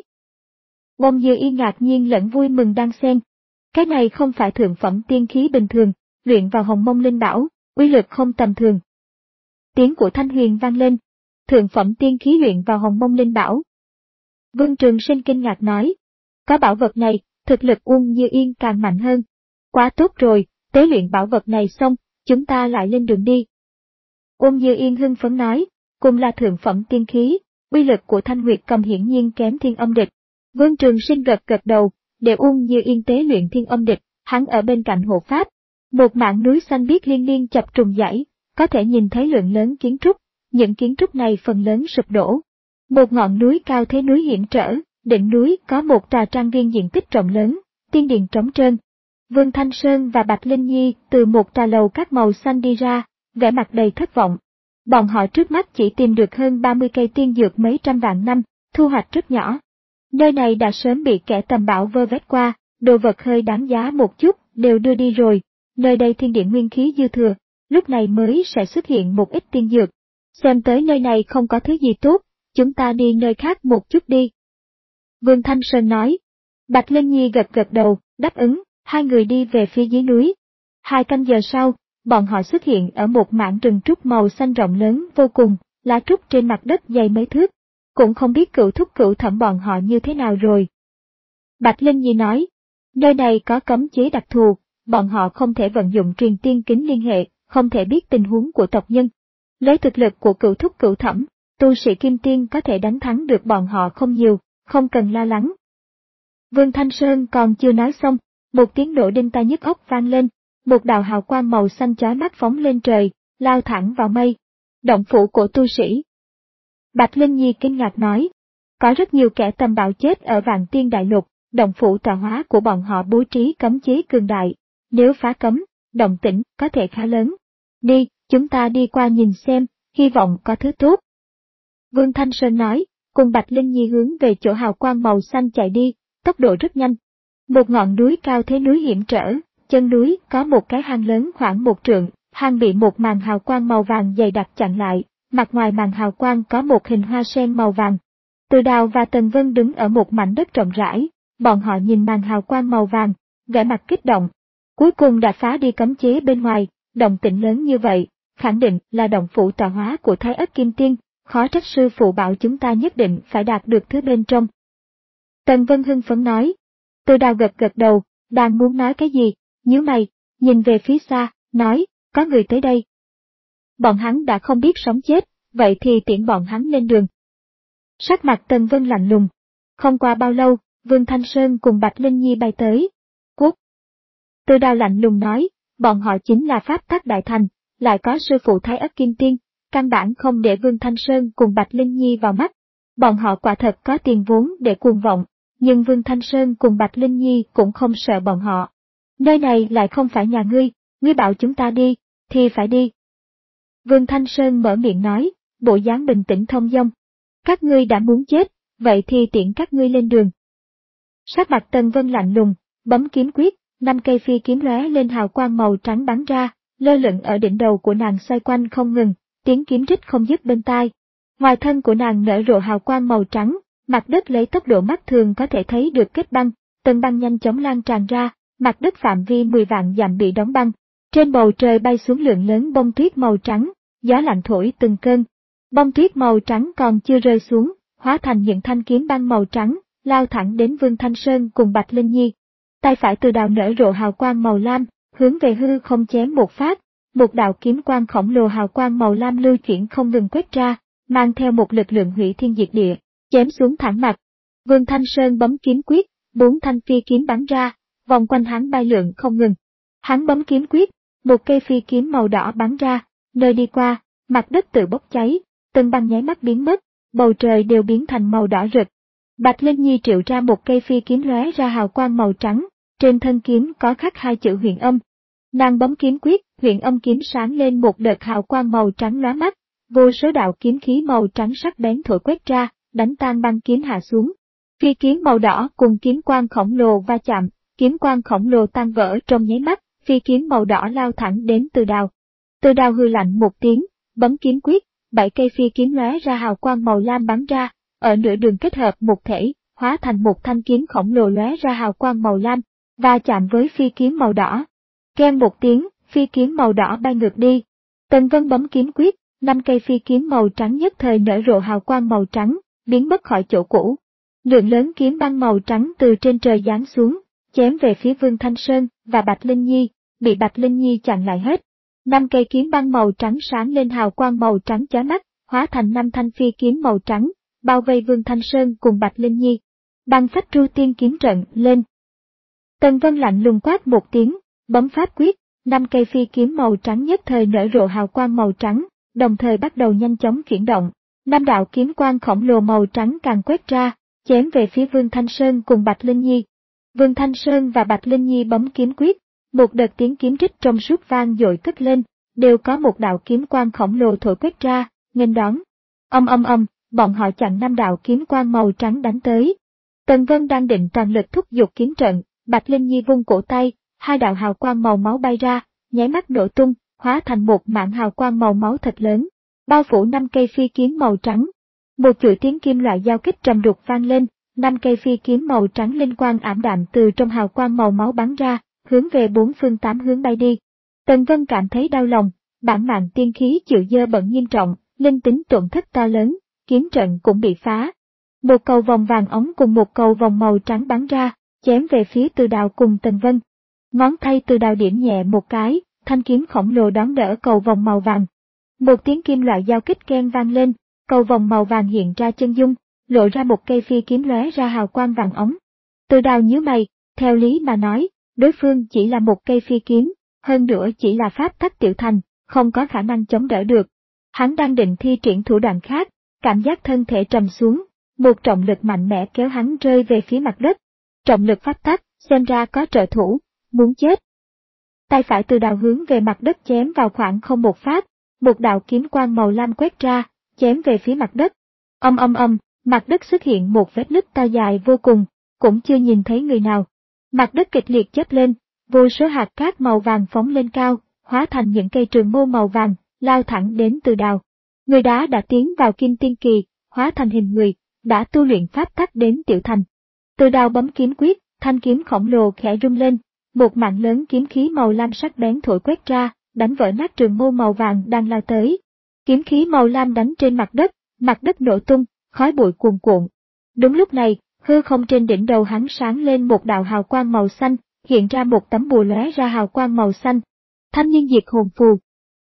Uông Như Yên ngạc nhiên lẫn vui mừng đan xen. Cái này không phải thượng phẩm tiên khí bình thường, luyện vào Hồng Mông Linh Bảo, uy lực không tầm thường. Tiếng của Thanh Huyền vang lên, thượng phẩm tiên khí luyện vào Hồng Mông Linh Bảo. Vương Trường Sinh kinh ngạc nói, có bảo vật này, thực lực Uông Như Yên càng mạnh hơn. Quá tốt rồi, tế luyện bảo vật này xong, chúng ta lại lên đường đi. Uông Như Yên hưng phấn nói, cùng là thượng phẩm tiên khí, uy lực của Thanh Nguyệt Cầm hiển nhiên kém Thiên Âm Địch. Vương Trường Sinh gật gật đầu, để Uông Như Yên tế luyện Thiên Âm Địch, hắn ở bên cạnh hộ pháp. Một mảng núi xanh biếc liên liên chập trùng dãy, có thể nhìn thấy lượng lớn kiến trúc, những kiến trúc này phần lớn sụp đổ. Một ngọn núi cao thế núi hiểm trở, đỉnh núi có một tòa trang viên diện tích rộng lớn, tiên điện trống trơn. Vương Thanh Sơn và Bạch Linh Nhi từ một tòa lầu các màu xanh đi ra, vẻ mặt đầy thất vọng. Bọn họ trước mắt chỉ tìm được hơn ba mươi cây tiên dược mấy trăm vạn năm, thu hoạch rất nhỏ. Nơi này đã sớm bị kẻ tầm bảo vơ vét qua, đồ vật hơi đáng giá một chút đều đưa đi rồi. Nơi đây thiên địa nguyên khí dư thừa, lúc này mới sẽ xuất hiện một ít tiên dược. Xem tới nơi này không có thứ gì tốt, chúng ta đi nơi khác một chút đi. Vương Thanh Sơn nói. Bạch Linh Nhi gật gật đầu, đáp ứng, hai người đi về phía dưới núi. Hai canh giờ sau, bọn họ xuất hiện ở một mảng rừng trúc màu xanh rộng lớn vô cùng, lá trúc trên mặt đất dày mấy thước. Cũng không biết cựu thúc cựu thẩm bọn họ như thế nào rồi. Bạch Linh Nhi nói, nơi này có cấm chế đặc thù, bọn họ không thể vận dụng truyền tiên kính liên hệ, không thể biết tình huống của tộc nhân. Lấy thực lực của cựu thúc cựu thẩm, tu sĩ kim tiên có thể đánh thắng được bọn họ không nhiều, không cần lo lắng. Vương Thanh Sơn còn chưa nói xong, một tiếng nổ đinh tai nhức óc vang lên, một đạo hào quang màu xanh chói mắt phóng lên trời, lao thẳng vào mây. Động phủ của tu sĩ. Bạch Linh Nhi kinh ngạc nói, có rất nhiều kẻ tầm bạo chết ở Vạn Tiên Đại Lục, động phủ tọa hóa của bọn họ bố trí cấm chế cường đại, nếu phá cấm, động tĩnh có thể khá lớn. Đi, chúng ta đi qua nhìn xem, hy vọng có thứ tốt. Vương Thanh Sơn nói, cùng Bạch Linh Nhi hướng về chỗ hào quang màu xanh chạy đi, tốc độ rất nhanh. Một ngọn núi cao thế núi hiểm trở, chân núi có một cái hang lớn khoảng một trượng, hang bị một màn hào quang màu vàng dày đặc chặn lại. Mặt ngoài màn hào quang có một hình hoa sen màu vàng. Từ Đào và Tần Vân đứng ở một mảnh đất rộng rãi, bọn họ nhìn màn hào quang màu vàng, vẻ mặt kích động. Cuối cùng đã phá đi cấm chế bên ngoài, động tĩnh lớn như vậy, khẳng định là động phủ tọa hóa của Thái Ất Kim Tiên, khó trách sư phụ bảo chúng ta nhất định phải đạt được thứ bên trong. Tần Vân hưng phấn nói. Từ Đào gật gật đầu, đang muốn nói cái gì, nhíu mày, nhìn về phía xa, nói, có người tới đây. bọn hắn đã không biết sống chết, vậy thì tiễn bọn hắn lên đường. Sắc mặt Tần Vân lạnh lùng. Không qua bao lâu, Vương Thanh Sơn cùng Bạch Linh Nhi bay tới. Cút! Từ Đào lạnh lùng nói, bọn họ chính là pháp tắc đại thành, lại có sư phụ Thái Ất Kim Tiên, căn bản không để Vương Thanh Sơn cùng Bạch Linh Nhi vào mắt. Bọn họ quả thật có tiền vốn để cuồng vọng, nhưng Vương Thanh Sơn cùng Bạch Linh Nhi cũng không sợ bọn họ. Nơi này lại không phải nhà ngươi, ngươi bảo chúng ta đi, thì phải đi. Vương Thanh Sơn mở miệng nói, bộ dáng bình tĩnh thông dong. Các ngươi đã muốn chết, vậy thì tiễn các ngươi lên đường. Sắc mặt Tần Vân lạnh lùng, bấm kiếm quyết, năm cây phi kiếm lóe lên hào quang màu trắng bắn ra, lơ lửng ở đỉnh đầu của nàng xoay quanh không ngừng, tiếng kiếm rít không dứt bên tai. Ngoài thân của nàng nở rộ hào quang màu trắng, mặt đất lấy tốc độ mắt thường có thể thấy được kết băng, tầng băng nhanh chóng lan tràn ra, mặt đất phạm vi mười vạn dặm bị đóng băng. Trên bầu trời bay xuống lượng lớn bông tuyết màu trắng, gió lạnh thổi từng cơn. Bông tuyết màu trắng còn chưa rơi xuống, hóa thành những thanh kiếm băng màu trắng, lao thẳng đến Vương Thanh Sơn cùng Bạch Linh Nhi. Tay phải Từ Đào nở rộ hào quang màu lam, hướng về hư không chém một phát, một đạo kiếm quang khổng lồ hào quang màu lam lưu chuyển không ngừng quét ra, mang theo một lực lượng hủy thiên diệt địa, chém xuống thẳng mặt. Vương Thanh Sơn bấm kiếm quyết, bốn thanh phi kiếm bắn ra, vòng quanh hắn bay lượn không ngừng. Hắn bấm kiếm quyết, một cây phi kiếm màu đỏ bắn ra, nơi đi qua, mặt đất tự bốc cháy, từng băng nháy mắt biến mất, bầu trời đều biến thành màu đỏ rực. Bạch Linh Nhi triệu ra một cây phi kiếm lóe ra hào quang màu trắng, trên thân kiếm có khắc hai chữ huyền âm. Nàng bấm kiếm quyết, huyền âm kiếm sáng lên một đợt hào quang màu trắng lóa mắt, vô số đạo kiếm khí màu trắng sắc bén thổi quét ra, đánh tan băng kiếm hạ xuống. Phi kiếm màu đỏ cùng kiếm quang khổng lồ va chạm, kiếm quang khổng lồ tan vỡ trong nháy mắt, phi kiếm màu đỏ lao thẳng đến Từ Đào. Từ Đào hừ lạnh một tiếng, bấm kiếm quyết, bảy cây phi kiếm lóe ra hào quang màu lam bắn ra, ở nửa đường kết hợp một thể, hóa thành một thanh kiếm khổng lồ lóe ra hào quang màu lam, và chạm với phi kiếm màu đỏ. Keng một tiếng, phi kiếm màu đỏ bay ngược đi. Tần Vân bấm kiếm quyết, năm cây phi kiếm màu trắng nhất thời nở rộ hào quang màu trắng, biến mất khỏi chỗ cũ. Lượng lớn kiếm băng màu trắng từ trên trời giáng xuống, chém về phía Vương Thanh Sơn và Bạch Linh Nhi, bị Bạch Linh Nhi chặn lại hết. Năm cây kiếm băng màu trắng sáng lên hào quang màu trắng chói mắt, hóa thành năm thanh phi kiếm màu trắng, bao vây Vương Thanh Sơn cùng Bạch Linh Nhi. Băng phách tru tiên kiếm trận lên. Tần Vân lạnh lùng quát một tiếng, bấm pháp quyết, năm cây phi kiếm màu trắng nhất thời nở rộ hào quang màu trắng, đồng thời bắt đầu nhanh chóng chuyển động. Năm đạo kiếm quang khổng lồ màu trắng càng quét ra, chém về phía Vương Thanh Sơn cùng Bạch Linh Nhi. Vương Thanh Sơn và Bạch Linh Nhi bấm kiếm quyết, một đợt tiếng kiếm rít trong suốt vang dội cất lên, đều có một đạo kiếm quang khổng lồ thổi quét ra, nghênh đón. Âm âm âm, bọn họ chặn năm đạo kiếm quang màu trắng đánh tới. Tần Vân đang định toàn lực thúc giục kiếm trận, Bạch Linh Nhi vung cổ tay, hai đạo hào quang màu máu bay ra, nháy mắt nổ tung, hóa thành một mảng hào quang màu máu thật lớn, bao phủ năm cây phi kiếm màu trắng. Một chuỗi tiếng kim loại giao kích trầm đục vang lên, năm cây phi kiếm màu trắng linh quang ảm đạm từ trong hào quang màu máu bắn ra, hướng về bốn phương tám hướng bay đi. Tần Vân cảm thấy đau lòng, bản mạng tiên khí chịu dơ bẩn nghiêm trọng, linh tính tổn thất to lớn, kiếm trận cũng bị phá. Một cầu vòng vàng ống cùng một cầu vòng màu trắng bắn ra, chém về phía Từ Đào cùng Tần Vân. Ngón tay Từ Đào điểm nhẹ một cái, thanh kiếm khổng lồ đón đỡ cầu vòng màu vàng. Một tiếng kim loại giao kích keng vang lên, cầu vòng màu vàng hiện ra chân dung, lộ ra một cây phi kiếm lóe ra hào quang vàng ống. Từ Đào nhíu mày, theo lý mà nói, đối phương chỉ là một cây phi kiếm, hơn nữa chỉ là pháp tắc tiểu thành, không có khả năng chống đỡ được. Hắn đang định thi triển thủ đoạn khác, cảm giác thân thể trầm xuống, một trọng lực mạnh mẽ kéo hắn rơi về phía mặt đất. Trọng lực pháp tắc, xem ra có trợ thủ, muốn chết. Tay phải Từ Đào hướng về mặt đất chém vào khoảng không một phát, một đạo kiếm quang màu lam quét ra, chém về phía mặt đất. Âm âm âm, mặt đất xuất hiện một vết nứt to dài vô cùng, cũng chưa nhìn thấy người nào. Mặt đất kịch liệt chớp lên, vô số hạt cát màu vàng phóng lên cao, hóa thành những cây trường mâu màu vàng, lao thẳng đến Từ Đào. Người đá đã tiến vào kim tiên kỳ, hóa thành hình người, đã tu luyện pháp tắc đến tiểu thành. Từ Đào bấm kiếm quyết, thanh kiếm khổng lồ khẽ rung lên, một mảng lớn kiếm khí màu lam sắc bén thổi quét ra, đánh vỡ nát trường mâu màu vàng đang lao tới. Kiếm khí màu lam đánh trên mặt đất, mặt đất nổ tung, khói bụi cuồn cuộn. Đúng lúc này, hư không trên đỉnh đầu hắn sáng lên một đạo hào quang màu xanh, hiện ra một tấm bùa lóe ra hào quang màu xanh. Thanh niên diệt hồn phù.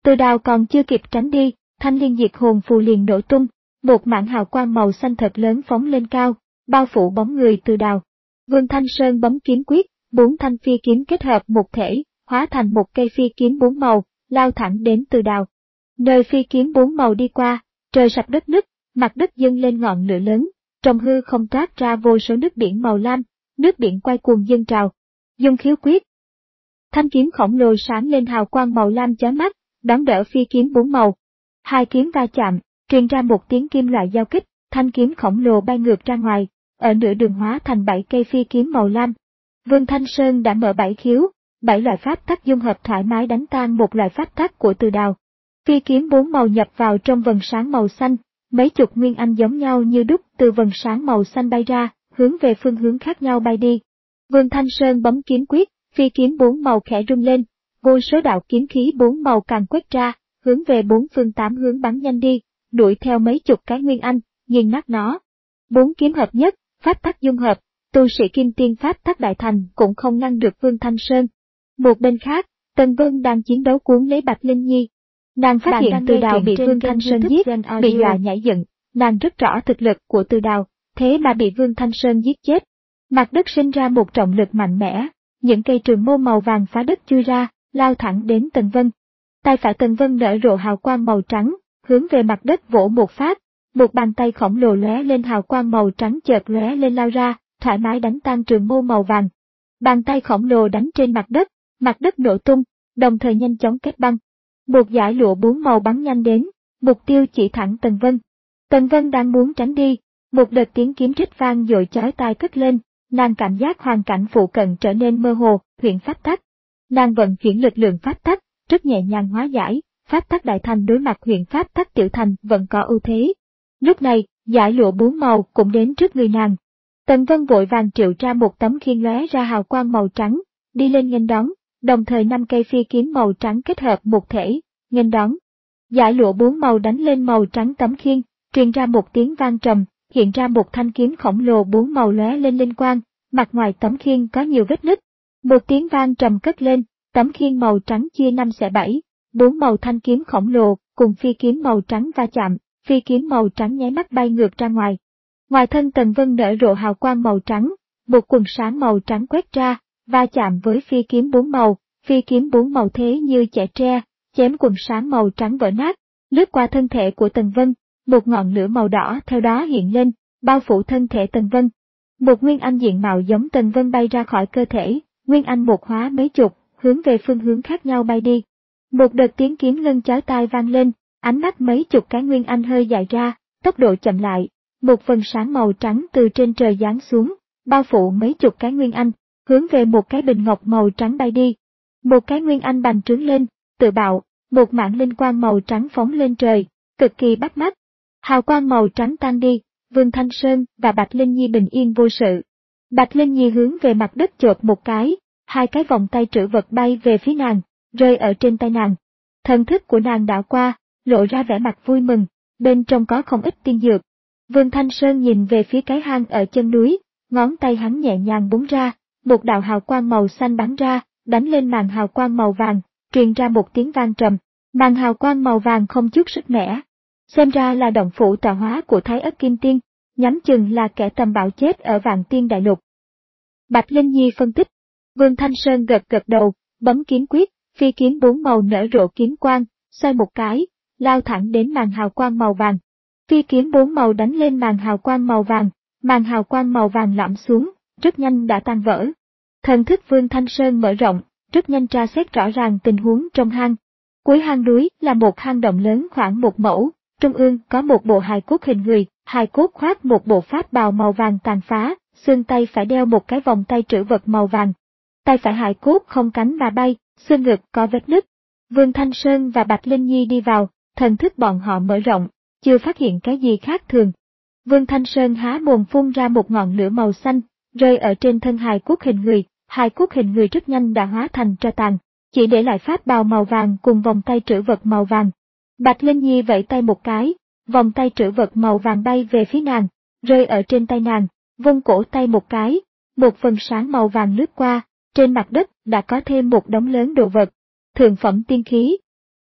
Từ Đào còn chưa kịp tránh đi, thanh liên diệt hồn phù liền nổ tung, một mảng hào quang màu xanh thật lớn phóng lên cao, bao phủ bóng người Từ Đào. Vương Thanh Sơn bấm kiếm quyết, bốn thanh phi kiếm kết hợp một thể, hóa thành một cây phi kiếm bốn màu, lao thẳng đến Từ Đào. Nơi phi kiếm bốn màu đi qua, trời sập đất nứt, mặt đất dâng lên ngọn lửa lớn, trong hư không toát ra vô số nước biển màu lam, nước biển quay cuồng dâng trào. Dung khiếu quyết. Thanh kiếm khổng lồ sáng lên hào quang màu lam chói mắt, đón đỡ phi kiếm bốn màu. Hai kiếm va chạm, truyền ra một tiếng kim loại giao kích, thanh kiếm khổng lồ bay ngược ra ngoài, ở nửa đường hóa thành bảy cây phi kiếm màu lam. Vương Thanh Sơn đã mở bảy khiếu, bảy loại pháp tắc dung hợp thoải mái đánh tan một loại pháp tắc của Từ Đào. Phi kiếm bốn màu nhập vào trong vầng sáng màu xanh, mấy chục nguyên anh giống nhau như đúc từ vầng sáng màu xanh bay ra, hướng về phương hướng khác nhau bay đi. Vương Thanh Sơn bấm kiếm quyết, phi kiếm bốn màu khẽ rung lên, vô số đạo kiếm khí bốn màu càng quét ra, hướng về bốn phương tám hướng bắn nhanh đi, đuổi theo mấy chục cái nguyên anh, nghiền nát nó. Bốn kiếm hợp nhất, pháp tắc dung hợp, tu sĩ kim tiên pháp tắc đại thành cũng không ngăn được Vương Thanh Sơn. Một bên khác, Tần Vân đang chiến đấu cuốn lấy Bạch Linh Nhi. Nàng phát hiện Từ Đào bị Vương Thanh Sơn giết, bị dọa nhảy dựng, nàng rất rõ thực lực của Từ Đào, thế mà bị Vương Thanh Sơn giết chết. Mặt đất sinh ra một trọng lực mạnh mẽ, những cây trường mâu màu vàng phá đất chui ra, lao thẳng đến Tần Vân. Tay phải Tần Vân nở rộ hào quang màu trắng, hướng về mặt đất vỗ một phát, một bàn tay khổng lồ lóe lên hào quang màu trắng chợt lóe lên lao ra, thoải mái đánh tan trường mâu màu vàng. Bàn tay khổng lồ đánh trên mặt đất, mặt đất nổ tung, đồng thời nhanh chóng kết băng. Một dải lụa bốn màu bắn nhanh đến, mục tiêu chỉ thẳng Tần Vân. Tần Vân đang muốn tránh đi, một đợt tiếng kiếm rít vang dội chói tai cất lên, nàng cảm giác hoàn cảnh phụ cận trở nên mơ hồ, huyền pháp tắc. Nàng vận chuyển lực lượng pháp tắc, rất nhẹ nhàng hóa giải, pháp tắc đại thành đối mặt huyền pháp tắc tiểu thành vẫn có ưu thế. Lúc này, dải lụa bốn màu cũng đến trước người nàng. Tần Vân vội vàng triệu ra một tấm khiên lóe ra hào quang màu trắng, đi lên nghênh đón, đồng thời năm cây phi kiếm màu trắng kết hợp một thể, nghênh đón. Dải lụa bốn màu đánh lên màu trắng tấm khiên, truyền ra một tiếng vang trầm, hiện ra một thanh kiếm khổng lồ bốn màu lóe lên linh quang, mặt ngoài tấm khiên có nhiều vết nứt. Một tiếng vang trầm cất lên, tấm khiên màu trắng chia năm xẻ bảy, bốn màu thanh kiếm khổng lồ cùng phi kiếm màu trắng va chạm, phi kiếm màu trắng nháy mắt bay ngược ra ngoài. Ngoài thân Tần Vân nở rộ hào quang màu trắng, một quần sáng màu trắng quét ra, va chạm với phi kiếm bốn màu, phi kiếm bốn màu thế như chẻ tre, chém quần sáng màu trắng vỡ nát, lướt qua thân thể của Tần Vân, một ngọn lửa màu đỏ theo đó hiện lên, bao phủ thân thể Tần Vân. Một nguyên anh diện mạo giống Tần Vân bay ra khỏi cơ thể, nguyên anh một hóa mấy chục, hướng về phương hướng khác nhau bay đi. Một đợt tiếng kiếm ngân chói tai vang lên, ánh mắt mấy chục cái nguyên anh hơi dài ra, tốc độ chậm lại, một vầng sáng màu trắng từ trên trời giáng xuống, bao phủ mấy chục cái nguyên anh, hướng về một cái bình ngọc màu trắng bay đi. Một cái nguyên anh bành trướng lên, tự bạo, một mảng linh quang màu trắng phóng lên trời, cực kỳ bắt mắt. Hào quang màu trắng tan đi, Vương Thanh Sơn và Bạch Linh Nhi bình yên vô sự. Bạch Linh Nhi hướng về mặt đất chộp một cái, hai cái vòng tay trữ vật bay về phía nàng, rơi ở trên tay nàng. Thần thức của nàng đảo qua, lộ ra vẻ mặt vui mừng, bên trong có không ít tiên dược. Vương Thanh Sơn nhìn về phía cái hang ở chân núi, ngón tay hắn nhẹ nhàng búng ra, một đạo hào quang màu xanh bắn ra, đánh lên màn hào quang màu vàng, truyền ra một tiếng vang trầm. Màn hào quang màu vàng không chút sức mẻ. Xem ra là động phủ tạo hóa của Thái Ất Kim Tiên, nhắm chừng là kẻ tầm bảo chết ở Vạn Tiên Đại Lục. Bạch Linh Nhi phân tích. Vương Thanh Sơn gật gật đầu, bấm kiếm quyết, phi kiếm bốn màu nở rộ kiếm quang, xoay một cái, lao thẳng đến màn hào quang màu vàng. Phi kiếm bốn màu đánh lên màn hào quang màu vàng, màn hào quang màu vàng lõm xuống, rất nhanh đã tan vỡ. Thần thức Vương Thanh Sơn mở rộng, rất nhanh tra xét rõ ràng tình huống trong hang. Cuối hang núi là một hang động lớn khoảng một mẫu, trung ương có một bộ hài cốt hình người, hài cốt khoác một bộ pháp bào màu vàng tàn phá, xương tay phải đeo một cái vòng tay trữ vật màu vàng. Tay phải hài cốt không cánh mà bay, xương ngực có vết nứt. Vương Thanh Sơn và Bạch Linh Nhi đi vào, thần thức bọn họ mở rộng, chưa phát hiện cái gì khác thường. Vương Thanh Sơn há mồm phun ra một ngọn lửa màu xanh, rơi ở trên thân hài cốt hình người, hài cốt hình người rất nhanh đã hóa thành tro tàn, chỉ để lại pháp bào màu vàng cùng vòng tay trữ vật màu vàng. Bạch Linh Nhi vẫy tay một cái, vòng tay trữ vật màu vàng bay về phía nàng, rơi ở trên tay nàng, vung cổ tay một cái, một vầng sáng màu vàng lướt qua, trên mặt đất đã có thêm một đống lớn đồ vật, thượng phẩm tiên khí.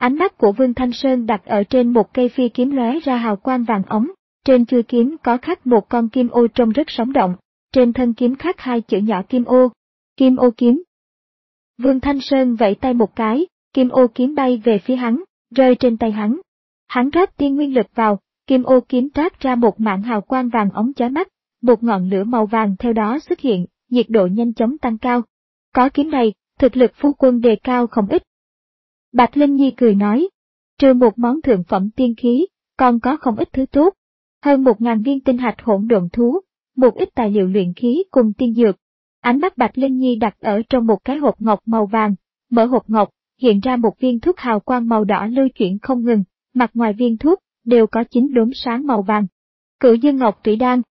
Ánh mắt của Vương Thanh Sơn đặt ở trên một cây phi kiếm lóe ra hào quang vàng óng, trên chuôi kiếm có khắc một con kim ô trông rất sống động, trên thân kiếm khắc hai chữ nhỏ kim ô, kim ô kiếm. Vương Thanh Sơn vẫy tay một cái, kim ô kiếm bay về phía hắn, rơi trên tay hắn. Hắn rót tiên nguyên lực vào, kim ô kiếm toát ra một mảng hào quang vàng óng chói mắt, một ngọn lửa màu vàng theo đó xuất hiện, nhiệt độ nhanh chóng tăng cao. Có kiếm này, thực lực phu quân đề cao không ít. Bạch Linh Nhi cười nói, trừ một món thượng phẩm tiên khí, còn có không ít thứ tốt, hơn một ngàn viên tinh hạch hỗn độn thú, một ít tài liệu luyện khí cùng tiên dược. Ánh mắt Bạch Linh Nhi đặt ở trong một cái hộp ngọc màu vàng, mở hộp ngọc, hiện ra một viên thuốc hào quang màu đỏ lưu chuyển không ngừng, mặt ngoài viên thuốc đều có chín đốm sáng màu vàng. Cửu Dương Ngọc Tủy Đan.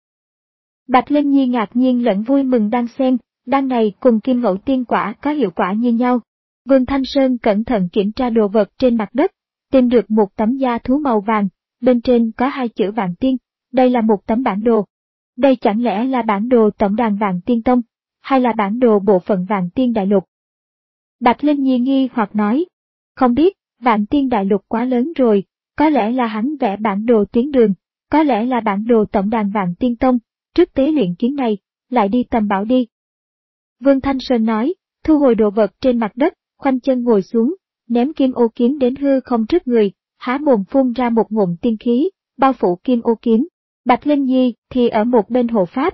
Bạch Linh Nhi ngạc nhiên lẫn vui mừng đan xen, đan này cùng Kim Ngẫu Tiên Quả có hiệu quả như nhau. Vương Thanh Sơn cẩn thận kiểm tra đồ vật trên mặt đất, tìm được một tấm da thú màu vàng, bên trên có hai chữ Vạn Tiên, đây là một tấm bản đồ. Đây chẳng lẽ là bản đồ tổng đàn Vạn Tiên Tông, hay là bản đồ bộ phận Vạn Tiên Đại Lục? Bạch Linh Nhi nghi hoặc nói, không biết, Vạn Tiên Đại Lục quá lớn rồi, có lẽ là hắn vẽ bản đồ tuyến đường, có lẽ là bản đồ tổng đàn Vạn Tiên Tông, trước tế luyện kiếm này, lại đi tầm bảo đi. Vương Thanh Sơn nói, thu hồi đồ vật trên mặt đất, khoanh chân ngồi xuống, ném kim ô kiếm đến hư không trước người, há mồm phun ra một ngụm tiên khí, bao phủ kim ô kiếm. Bạch Linh Nhi thì ở một bên hộ pháp.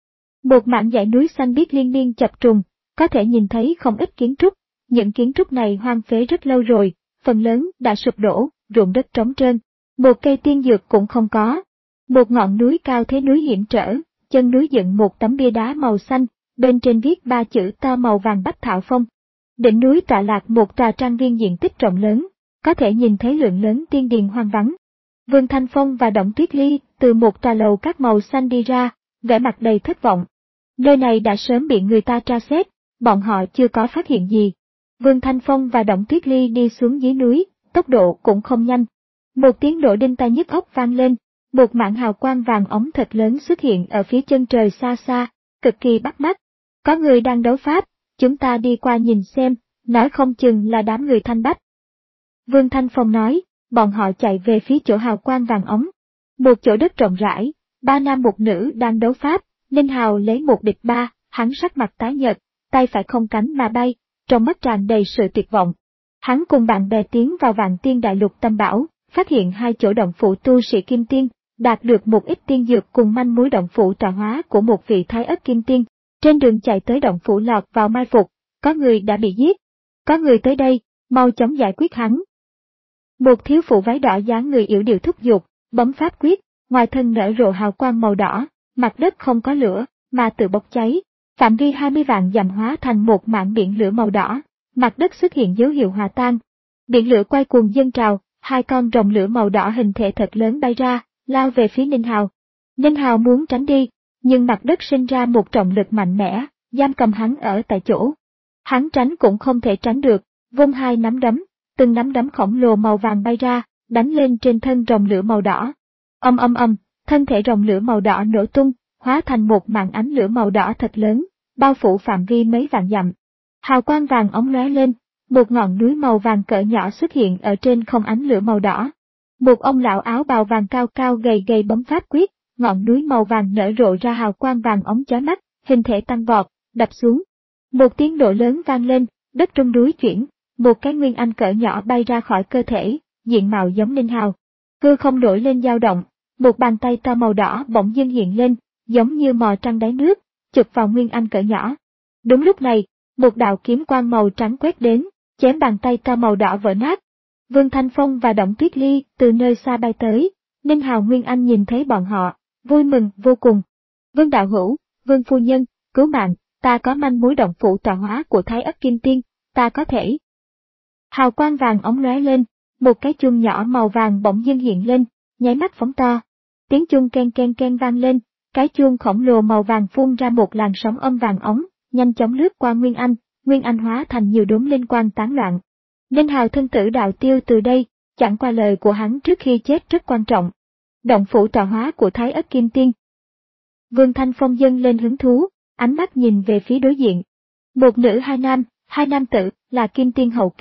Một mảng dãy núi xanh biếc liên miên chập trùng, có thể nhìn thấy không ít kiến trúc, những kiến trúc này hoang phế rất lâu rồi, phần lớn đã sụp đổ, ruộng đất trống trơn, một cây tiên dược cũng không có. Một ngọn núi cao thế núi hiểm trở, chân núi dựng một tấm bia đá màu xanh, bên trên viết ba chữ to màu vàng Bách Thảo Phong. Đỉnh núi tọa lạc một tòa trang viên diện tích rộng lớn, có thể nhìn thấy lượng lớn tiên điền hoang vắng. Vương Thanh Phong và Động Tuyết Ly từ một tòa lầu các màu xanh đi ra, vẻ mặt đầy thất vọng. Nơi này đã sớm bị người ta tra xét, bọn họ chưa có phát hiện gì. Vương Thanh Phong và Động Tuyết Ly đi xuống dưới núi, tốc độ cũng không nhanh. Một tiếng nổ đinh tai nhức óc vang lên, một mảng hào quang vàng óng thật lớn xuất hiện ở phía chân trời xa xa, cực kỳ bắt mắt. Có người đang đấu pháp, chúng ta đi qua nhìn xem, nói không chừng là đám người Thanh Bách. Vương Thanh Phong nói, bọn họ chạy về phía chỗ hào quang vàng óng. Một chỗ đất rộng rãi, ba nam một nữ đang đấu pháp, Ninh Hào lấy một địch ba, hắn sắc mặt tái nhợt, tay phải không cánh mà bay, trong mắt tràn đầy sự tuyệt vọng. Hắn cùng bạn bè tiến vào Vạn Tiên Đại Lục Tâm Bảo, phát hiện hai chỗ động phủ tu sĩ Kim Tiên, đạt được một ít tiên dược cùng manh mối động phủ tọa hóa của một vị Thái Ất Kim Tiên. Trên đường chạy tới động phủ lọt vào mai phục, có người đã bị giết. Có người tới đây, mau chóng giải quyết hắn. Một thiếu phụ váy đỏ dáng người yểu điệu thúc giục, bấm pháp quyết, ngoài thân nở rộ hào quang màu đỏ, mặt đất không có lửa, mà tự bốc cháy. Phạm vi hai mươi vạn dặm hóa thành một mảng biển lửa màu đỏ, mặt đất xuất hiện dấu hiệu hòa tan. Biển lửa quay cuồng dâng trào, hai con rồng lửa màu đỏ hình thể thật lớn bay ra, lao về phía Ninh Hào. Ninh Hào muốn tránh đi, nhưng mặt đất sinh ra một trọng lực mạnh mẽ, giam cầm hắn ở tại chỗ. Hắn tránh cũng không thể tránh được, vung hai nắm đấm, từng nắm đấm khổng lồ màu vàng bay ra, đánh lên trên thân rồng lửa màu đỏ. Âm âm âm, thân thể rồng lửa màu đỏ nổ tung, hóa thành một màn ánh lửa màu đỏ thật lớn, bao phủ phạm vi mấy vạn dặm. Hào quang vàng óng lóe lên, một ngọn núi màu vàng cỡ nhỏ xuất hiện ở trên không ánh lửa màu đỏ. Một ông lão áo bào vàng cao cao gầy gầy bấm pháp quyết, ngọn núi màu vàng nở rộ ra hào quang vàng óng chói mắt, hình thể tăng vọt, đập xuống. Một tiếng nổ lớn vang lên, đất trong núi chuyển, một cái nguyên anh cỡ nhỏ bay ra khỏi cơ thể, diện mạo giống Ninh Hào. Hư không nổi lên dao động, một bàn tay to màu đỏ bỗng dưng hiện lên, giống như mò trăng đáy nước, chụp vào nguyên anh cỡ nhỏ. Đúng lúc này, một đạo kiếm quang màu trắng quét đến, chém bàn tay to màu đỏ vỡ nát. Vương Thanh Phong và Động Tuyết Ly từ nơi xa bay tới, Ninh Hào Nguyên Anh nhìn thấy bọn họ, vui mừng vô cùng. Vương đạo hữu, Vương phu nhân, cứu mạng, ta có manh mối động phủ tọa hóa của Thái Ất Kim Tiên, ta có thể. Hào quang vàng óng lóe lên, một cái chuông nhỏ màu vàng bỗng dưng hiện lên, nháy mắt phóng to. Tiếng chuông ken ken ken vang lên, cái chuông khổng lồ màu vàng phun ra một làn sóng âm vàng óng, nhanh chóng lướt qua Nguyên Anh, Nguyên Anh hóa thành nhiều đốm linh quang tán loạn. Ninh Hào thân tử đạo tiêu từ đây, chẳng qua lời của hắn trước khi chết rất quan trọng. Động phủ tọa hóa của Thái Ất Kim Tiên. Vương Thanh Phong dâng lên hứng thú, ánh mắt nhìn về phía đối diện. Một nữ hai nam, hai nam tử, là Kim Tiên hậu kỳ,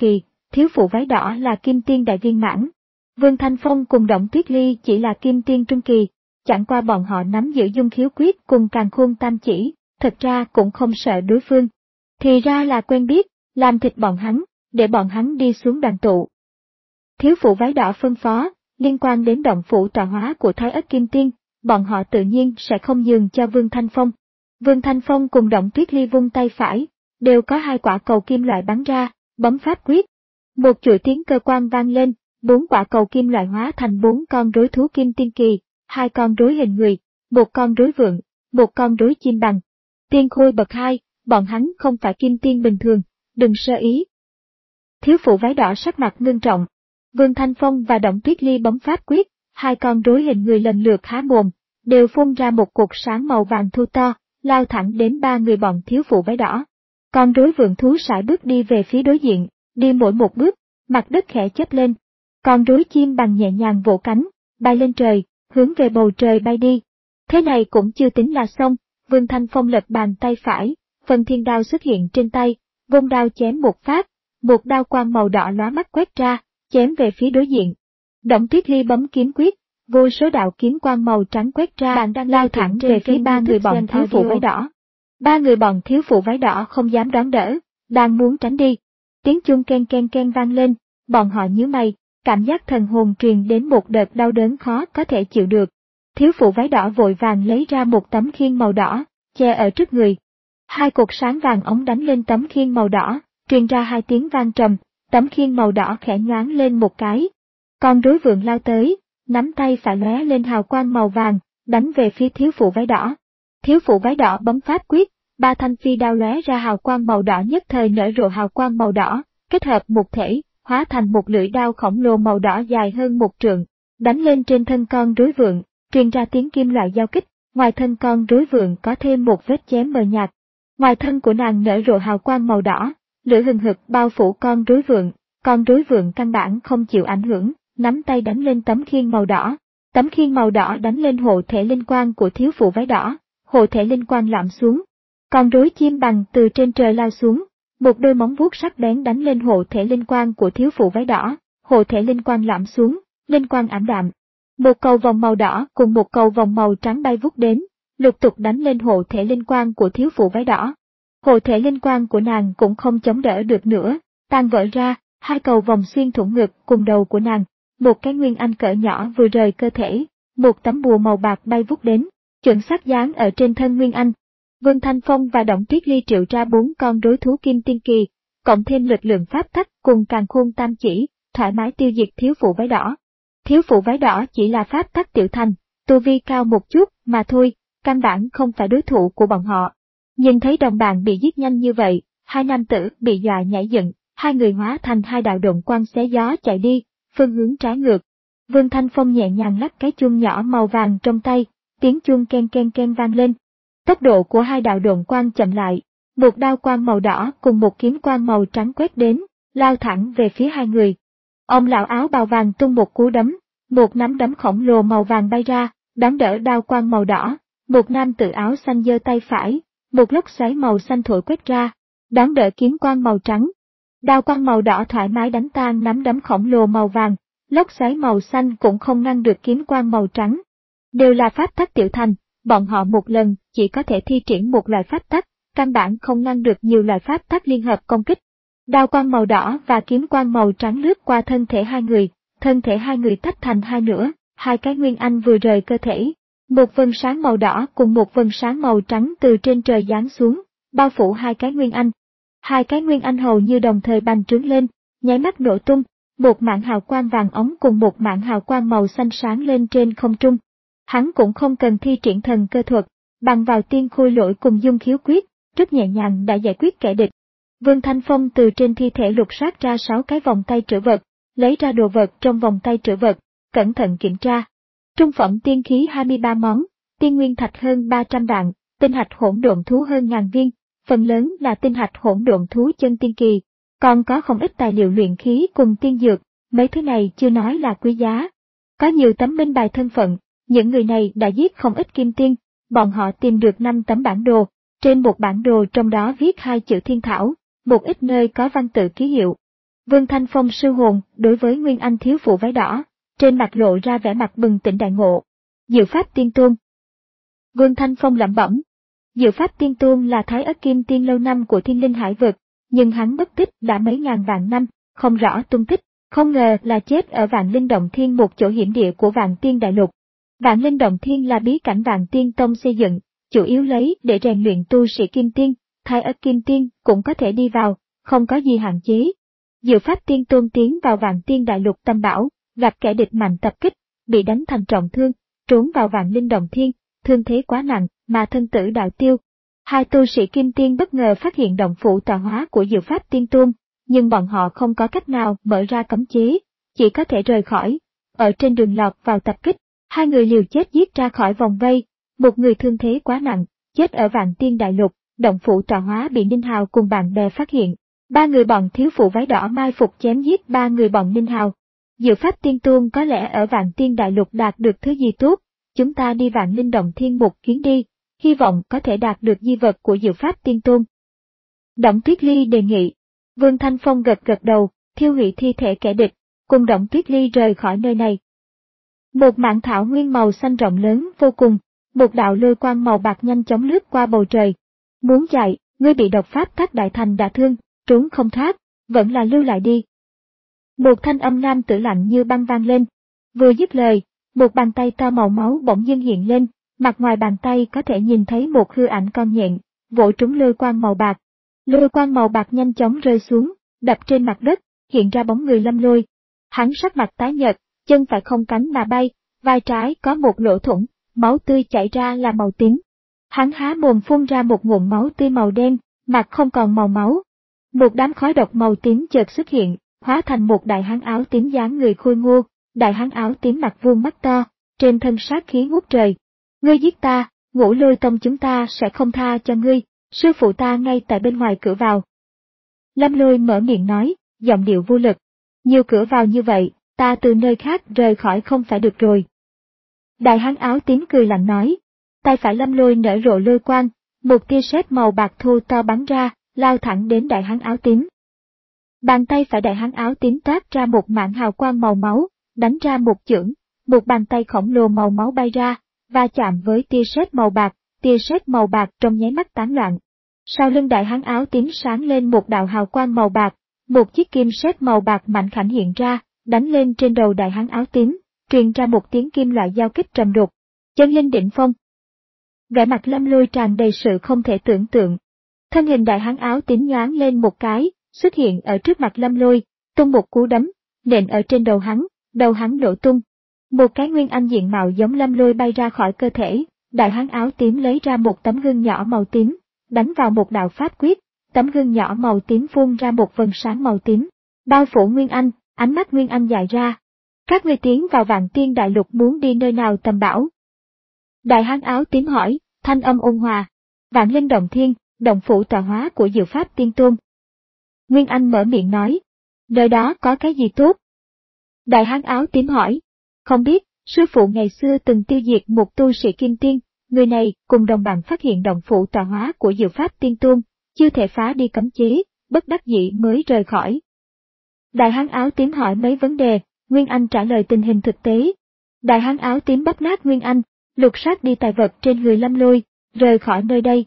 thiếu phụ váy đỏ là kim tiên đại viên mãn. Vương Thanh Phong cùng Động Tuyết Ly chỉ là kim tiên trung kỳ, chẳng qua bọn họ nắm giữ dung khiếu quyết cùng càn khôn tam chỉ, thật ra cũng không sợ đối phương. Thì ra là quen biết, làm thịt bọn hắn, để bọn hắn đi xuống đoàn tụ. Thiếu phụ váy đỏ phân phó, liên quan đến động phủ tọa hóa của Thái Ất Kim Tiên, bọn họ tự nhiên sẽ không nhường cho Vương Thanh Phong. Vương Thanh Phong cùng Động Tuyết Ly vung tay phải, đều có hai quả cầu kim loại bắn ra, bấm pháp quyết. Một chuỗi tiếng cơ quan vang lên, bốn quả cầu kim loại hóa thành bốn con rối thú kim tiên kỳ, hai con rối hình người, một con rối vượn, một con rối chim bằng. Tiên khôi bậc hai, bọn hắn không phải kim tiên bình thường, đừng sơ ý. Thiếu phụ váy đỏ sắc mặt ngưng trọng. Vương Thanh Phong và Động Tuyết Ly bấm pháp quyết, hai con rối hình người lần lượt há mồm, đều phun ra một cột sáng màu vàng thu to, lao thẳng đến ba người bọn thiếu phụ váy đỏ. Con rối vượn thú sải bước đi về phía đối diện, đi mỗi một bước, mặt đất khẽ chớp lên. Con rối chim bằng nhẹ nhàng vỗ cánh, bay lên trời, hướng về bầu trời bay đi. Thế này cũng chưa tính là xong, Vương Thanh Phong lật bàn tay phải, phần thiên đao xuất hiện trên tay, vung đao chém một phát, một đao quang màu đỏ lóa mắt quét ra, chém về phía đối diện. Động Tuyết Ly bấm kiếm quyết, vô số đạo kiếm quang màu trắng quét ra, bạn đang lao thẳng về phía ba người bọn thiếu phụ váy đỏ. Ba người bọn thiếu phụ váy đỏ không dám đón đỡ, đang muốn tránh đi. Tiếng chuông ken ken ken vang lên, bọn họ nhíu mày, cảm giác thần hồn truyền đến một đợt đau đớn khó có thể chịu được. Thiếu phụ váy đỏ vội vàng lấy ra một tấm khiên màu đỏ, che ở trước người. Hai cột sáng vàng ống đánh lên tấm khiên màu đỏ, truyền ra hai tiếng vang trầm, tấm khiên màu đỏ khẽ nhoáng lên một cái. Con rối vượn lao tới, nắm tay phải lóe lên hào quang màu vàng, đánh về phía thiếu phụ váy đỏ. Thiếu phụ váy đỏ bấm pháp quyết, ba thanh phi đao lóe ra hào quang màu đỏ nhất thời nở rộ hào quang màu đỏ, kết hợp một thể, hóa thành một lưỡi đao khổng lồ màu đỏ dài hơn một trượng, đánh lên trên thân con rối vượn, truyền ra tiếng kim loại giao kích. Ngoài thân con rối vượn có thêm một vết chém mờ nhạt. Ngoài thân của nàng nở rộ hào quang màu đỏ, lửa hừng hực bao phủ con rối vượn, con rối vượn căn bản không chịu ảnh hưởng, nắm tay đánh lên tấm khiên màu đỏ. Tấm khiên màu đỏ đánh lên hộ thể linh quang của thiếu phụ váy đỏ, hộ thể linh quang lõm xuống. Con rối chim bằng từ trên trời lao xuống, một đôi móng vuốt sắc bén đánh lên hộ thể linh quang của thiếu phụ váy đỏ, hộ thể linh quang lõm xuống, linh quang ảm đạm. Một cầu vòng màu đỏ cùng một cầu vòng màu trắng bay vút đến, lục tục đánh lên hộ thể linh quang của thiếu phụ váy đỏ. Hộ thể linh quang của nàng cũng không chống đỡ được nữa, tan vỡ ra, hai cầu vòng xuyên thủng ngực cùng đầu của nàng, một cái nguyên anh cỡ nhỏ vừa rời cơ thể, một tấm bùa màu bạc bay vút đến, chuẩn xác dán ở trên thân nguyên anh. Vương Thanh Phong và Động Tuyết Ly triệu ra bốn con rối thú kim tiên kỳ, cộng thêm lực lượng pháp tắc cùng càn khôn tam chỉ, thoải mái tiêu diệt thiếu phụ váy đỏ. Thiếu phụ váy đỏ chỉ là pháp tắc tiểu thành, tu vi cao một chút mà thôi, căn bản không phải đối thủ của bọn họ. Nhìn thấy đồng bạn bị giết nhanh như vậy, hai nam tử bị dọa nhảy dựng, hai người hóa thành hai đạo độn quang xé gió chạy đi, phương hướng trái ngược. Vương Thanh Phong nhẹ nhàng lắc cái chuông nhỏ màu vàng trong tay, tiếng chuông ken ken ken vang lên. Tốc độ của hai đạo độn quang chậm lại, một đao quang màu đỏ cùng một kiếm quang màu trắng quét đến, lao thẳng về phía hai người. Ông lão áo bào vàng tung một cú đấm, một nắm đấm khổng lồ màu vàng bay ra, đón đỡ đao quang màu đỏ. Một nam tử áo xanh giơ tay phải, một lốc xoáy màu xanh thổi quét ra, đón đỡ kiếm quang màu trắng. Đao quang màu đỏ thoải mái đánh tan nắm đấm khổng lồ màu vàng, lốc xoáy màu xanh cũng không ngăn được kiếm quang màu trắng. Đều là pháp tắc tiểu thành, bọn họ một lần chỉ có thể thi triển một loại pháp tắc, căn bản không ngăn được nhiều loại pháp tắc liên hợp công kích. Đao quang màu đỏ và kiếm quang màu trắng lướt qua thân thể hai người, thân thể hai người tách thành hai nửa, hai cái nguyên anh vừa rời cơ thể. Một vầng sáng màu đỏ cùng một vầng sáng màu trắng từ trên trời giáng xuống, bao phủ hai cái nguyên anh. Hai cái nguyên anh hầu như đồng thời bành trướng lên, nháy mắt nổ tung, một mảng hào quang vàng ống cùng một mảng hào quang màu xanh sáng lên trên không trung. Hắn cũng không cần thi triển thần cơ thuật, bằng vào tiên khôi lỗi cùng dung khiếu quyết, rất nhẹ nhàng đã giải quyết kẻ địch. Vương Thanh Phong từ trên thi thể lục soát ra sáu cái vòng tay trữ vật, lấy ra đồ vật trong vòng tay trữ vật, cẩn thận kiểm tra. Trung phẩm tiên khí hai mươi ba món, tiên nguyên thạch hơn ba trăm vạn, tinh hạch hỗn độn thú hơn ngàn viên, phần lớn là tinh hạch hỗn độn thú chân tiên kỳ, còn có không ít tài liệu luyện khí cùng tiên dược, mấy thứ này chưa nói là quý giá. Có nhiều tấm minh bài thân phận, những người này đã giết không ít kim tiên, bọn họ tìm được năm tấm bản đồ, trên một bản đồ trong đó viết hai chữ thiên thảo, một ít nơi có văn tự ký hiệu. Vương Thanh Phong sư hồn đối với Nguyên Anh thiếu phụ váy đỏ, trên mặt lộ ra vẻ mặt bừng tỉnh đại ngộ. Diệu Pháp Tiên Tôn. Vương Thanh Phong lẩm bẩm. Diệu Pháp Tiên Tôn là Thái Ất Kim Tiên lâu năm của Thiên Linh Hải vực, nhưng hắn mất tích đã mấy ngàn vạn năm, không rõ tung tích, không ngờ là chết ở Vạn Linh Động Thiên, một chỗ hiểm địa của Vạn Tiên Đại Lục. Vạn Linh Động Thiên là bí cảnh Vạn Tiên Tông xây dựng, chủ yếu lấy để rèn luyện tu sĩ Kim Tiên, Thái Ất Kim Tiên cũng có thể đi vào, không có gì hạn chế. Diệu Pháp Tiên Tôn tiến vào Vạn Tiên Đại Lục Tam Bảo, gặp kẻ địch mạnh tập kích, bị đánh thành trọng thương, trốn vào Vạn Linh Động Thiên, thương thế quá nặng mà thân tử đạo tiêu. Hai tu sĩ Kim Tiên bất ngờ phát hiện động phủ tọa hóa của Diệu Pháp Tiên Tôn, nhưng bọn họ không có cách nào mở ra cấm chế, chỉ có thể rời khỏi. Ở trên đường lọt vào tập kích, hai người liều chết giết ra khỏi vòng vây, một người thương thế quá nặng, chết ở Vạn Tiên Đại Lục, động phủ tọa hóa bị Ninh Hào cùng bạn bè phát hiện. Ba người bọn thiếu phụ váy đỏ mai phục chém giết ba người bọn Ninh Hào. Diệu Pháp Tiên Tôn có lẽ ở Vạn Tiên Đại Lục đạt được thứ gì tốt, chúng ta đi Vạn Linh Động Thiên một chuyến đi, hy vọng có thể đạt được di vật của Diệu Pháp Tiên Tôn. Đổng Tuyết Ly đề nghị. Vương Thanh Phong gật gật đầu, thiêu hủy thi thể kẻ địch, cùng Đổng Tuyết Ly rời khỏi nơi này. Một mảng thảo nguyên màu xanh rộng lớn vô cùng, một đạo lôi quang màu bạc nhanh chóng lướt qua bầu trời. Muốn chạy, ngươi bị độc pháp Thác Đại Thành đả thương, trốn không thoát, vẫn là lưu lại đi. Một thanh âm nam tử lạnh như băng vang lên. Vừa dứt lời, một bàn tay to màu máu bỗng dưng hiện lên, mặt ngoài bàn tay có thể nhìn thấy một hư ảnh con nhện, vỗ trúng lôi quang màu bạc. Lôi quang màu bạc nhanh chóng rơi xuống, đập trên mặt đất, hiện ra bóng người Lâm Lôi. Hắn sắc mặt tái nhợt, chân phải không cánh mà bay, vai trái có một lỗ thủng, máu tươi chảy ra là màu tím. Hắn há mồm phun ra một ngụm máu tươi màu đen, mặt không còn màu máu. Một đám khói độc màu tím chợt xuất hiện, hóa thành một đại hán áo tím dáng người khôi ngô, đại hán áo tím mặt vuông mắt to, trên thân sát khí ngút trời. Ngươi giết ta, Ngũ Lôi Tông chúng ta sẽ không tha cho ngươi, sư phụ ta ngay tại bên ngoài cửa vào. Lâm Lôi mở miệng nói, giọng điệu vô lực. Nhiều cửa vào như vậy, ta từ nơi khác rời khỏi không phải được rồi. Đại hán áo tím cười lạnh nói. Tay phải Lâm Lôi nở rộ lôi quang, một tia sét màu bạc thô to bắn ra, lao thẳng đến đại hán áo tím. Bàn tay phải đại hán áo tím toát ra một mảng hào quang màu máu, đánh ra một chưởng, một bàn tay khổng lồ màu máu bay ra, va chạm với tia sét màu bạc, tia sét màu bạc trong nháy mắt tán loạn. Sau lưng đại hán áo tím sáng lên một đạo hào quang màu bạc, một chiếc kim sét màu bạc mạnh khảnh hiện ra, đánh lên trên đầu đại hán áo tím, truyền ra một tiếng kim loại giao kích trầm đục. Chân linh đỉnh phong. Vẻ mặt Lâm Lôi tràn đầy sự không thể tưởng tượng. Thân hình đại hán áo tím nhoáng lên một cái, xuất hiện ở trước mặt Lâm Lôi, tung một cú đấm, nện ở trên đầu hắn, đầu hắn nổ tung. Một cái nguyên anh diện mạo giống Lâm Lôi bay ra khỏi cơ thể, đại hán áo tím lấy ra một tấm gương nhỏ màu tím, đánh vào một đạo pháp quyết, tấm gương nhỏ màu tím phun ra một vầng sáng màu tím, bao phủ Nguyên Anh, ánh mắt Nguyên Anh dài ra. Các ngươi tiến vào Vạn Tiên Đại Lục muốn đi nơi nào tầm bảo? Đại hán áo tím hỏi, thanh âm ôn hòa. Vạn Linh Động Thiên, động phủ tọa hóa của Diệu Pháp Tiên Tôn. Nguyên Anh mở miệng nói, nơi đó có cái gì tốt? Đại hán áo tím hỏi, không biết, sư phụ ngày xưa từng tiêu diệt một tu sĩ Kim Tiên, người này cùng đồng bạn phát hiện động phủ tọa hóa của Diệu Pháp Tiên Tôn, chưa thể phá đi cấm chế, bất đắc dĩ mới rời khỏi. Đại hán áo tím hỏi mấy vấn đề, Nguyên Anh trả lời tình hình thực tế. Đại hán áo tím bóp nát Nguyên Anh, lục soát đi tài vật trên người Lâm Lôi, rời khỏi nơi đây.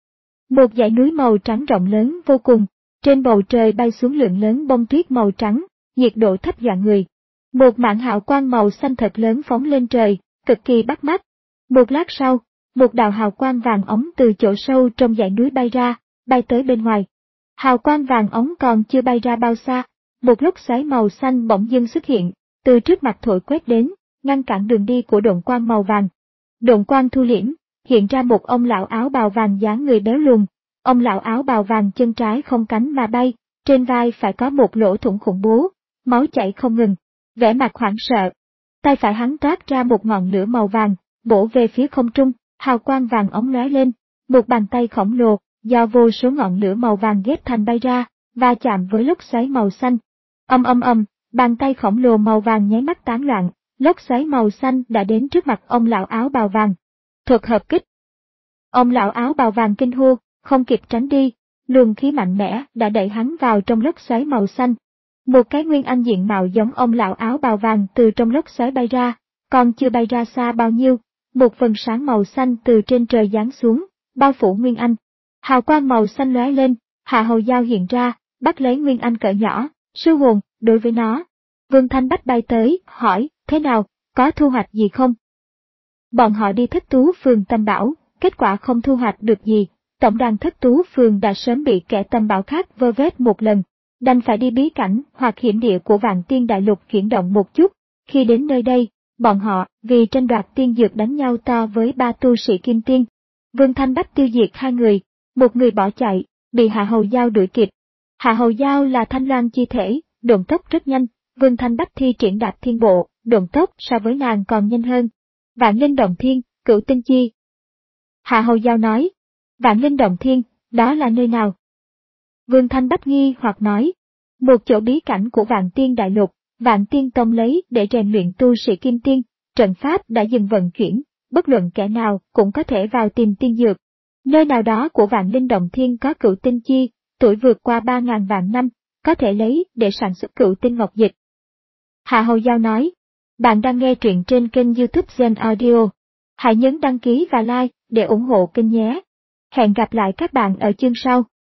Một dãy núi màu trắng rộng lớn vô cùng, trên bầu trời bay xuống lượng lớn bông tuyết màu trắng, nhiệt độ thấp dọa người. Một mảng hào quang màu xanh thật lớn phóng lên trời, cực kỳ bắt mắt. Một lát sau, một đạo hào quang vàng ống từ chỗ sâu trong dãy núi bay ra, bay tới bên ngoài. Hào quang vàng ống còn chưa bay ra bao xa, một lốc xoáy màu xanh bỗng dưng xuất hiện, từ trước mặt thổi quét đến, ngăn cản đường đi của độn quang màu vàng. Độn quang thu liễm, hiện ra một ông lão áo bào vàng dáng người béo lùn. Ông lão áo bào vàng chân trái không cánh mà bay, trên vai phải có một lỗ thủng khủng bố, máu chảy không ngừng, vẻ mặt hoảng sợ. Tay phải hắn toát ra một ngọn lửa màu vàng, bổ về phía không trung, hào quang vàng ống lóe lên, một bàn tay khổng lồ, do vô số ngọn lửa màu vàng ghép thành bay ra, va chạm với lốc xoáy màu xanh. Âm âm âm, bàn tay khổng lồ màu vàng nháy mắt tán loạn, lốc xoáy màu xanh đã đến trước mặt ông lão áo bào vàng. Thuật hợp kích. Ông lão áo bào vàng kinh hô, không kịp tránh đi, luồng khí mạnh mẽ đã đẩy hắn vào trong lốc xoáy màu xanh. Một cái nguyên anh diện mạo giống ông lão áo bào vàng từ trong lốc xoáy bay ra, còn chưa bay ra xa bao nhiêu, một vầng sáng màu xanh từ trên trời giáng xuống, bao phủ nguyên anh. Hào quang màu xanh lóe lên, Hạ Hầu Dao hiện ra, bắt lấy nguyên anh cỡ nhỏ, sư hồn, đối với nó. Vương Thanh Bách bay tới, hỏi, thế nào, có thu hoạch gì không? Bọn họ đi Thất Tú Phường Tam Bảo, kết quả không thu hoạch được gì, tổng đàn Thất Tú Phường đã sớm bị kẻ Tam Bảo khác vơ vét một lần, đành phải đi bí cảnh hoặc hiểm địa của Vạn Tiên Đại Lục chuyển động một chút. Khi đến nơi đây, bọn họ vì tranh đoạt tiên dược đánh nhau to với ba tu sĩ Kim Tiên. Vương Thanh Bách tiêu diệt hai người, một người bỏ chạy, bị Hạ Hầu Dao đuổi kịp. Hạ Hầu Dao là thanh loan chi thể, độn tốc rất nhanh, Vương Thanh Bách thi triển đạp thiên bộ, độn tốc so với nàng còn nhanh hơn. Vạn Linh Động Thiên, Cửu Tinh Chi. Hạ Hầu Dao nói, Vạn Linh Động Thiên, đó là nơi nào? Vương Thanh Bách nghi hoặc nói, một chỗ bí cảnh của Vạn Tiên Đại Lục, Vạn Tiên Tông lấy để rèn luyện tu sĩ Kim Tiên, trận pháp đã dừng vận chuyển, bất luận kẻ nào cũng có thể vào tìm tiên dược. Nơi nào đó của Vạn Linh Động Thiên có Cửu Tinh Chi, tuổi vượt qua ba ngàn vạn năm, có thể lấy để sản xuất Cửu Tinh Ngọc Dịch. Hạ Hầu Dao nói, bạn đang nghe truyện trên kênh YouTube Gen Audio. Hãy nhấn đăng ký và like để ủng hộ kênh nhé. Hẹn gặp lại các bạn ở chương sau.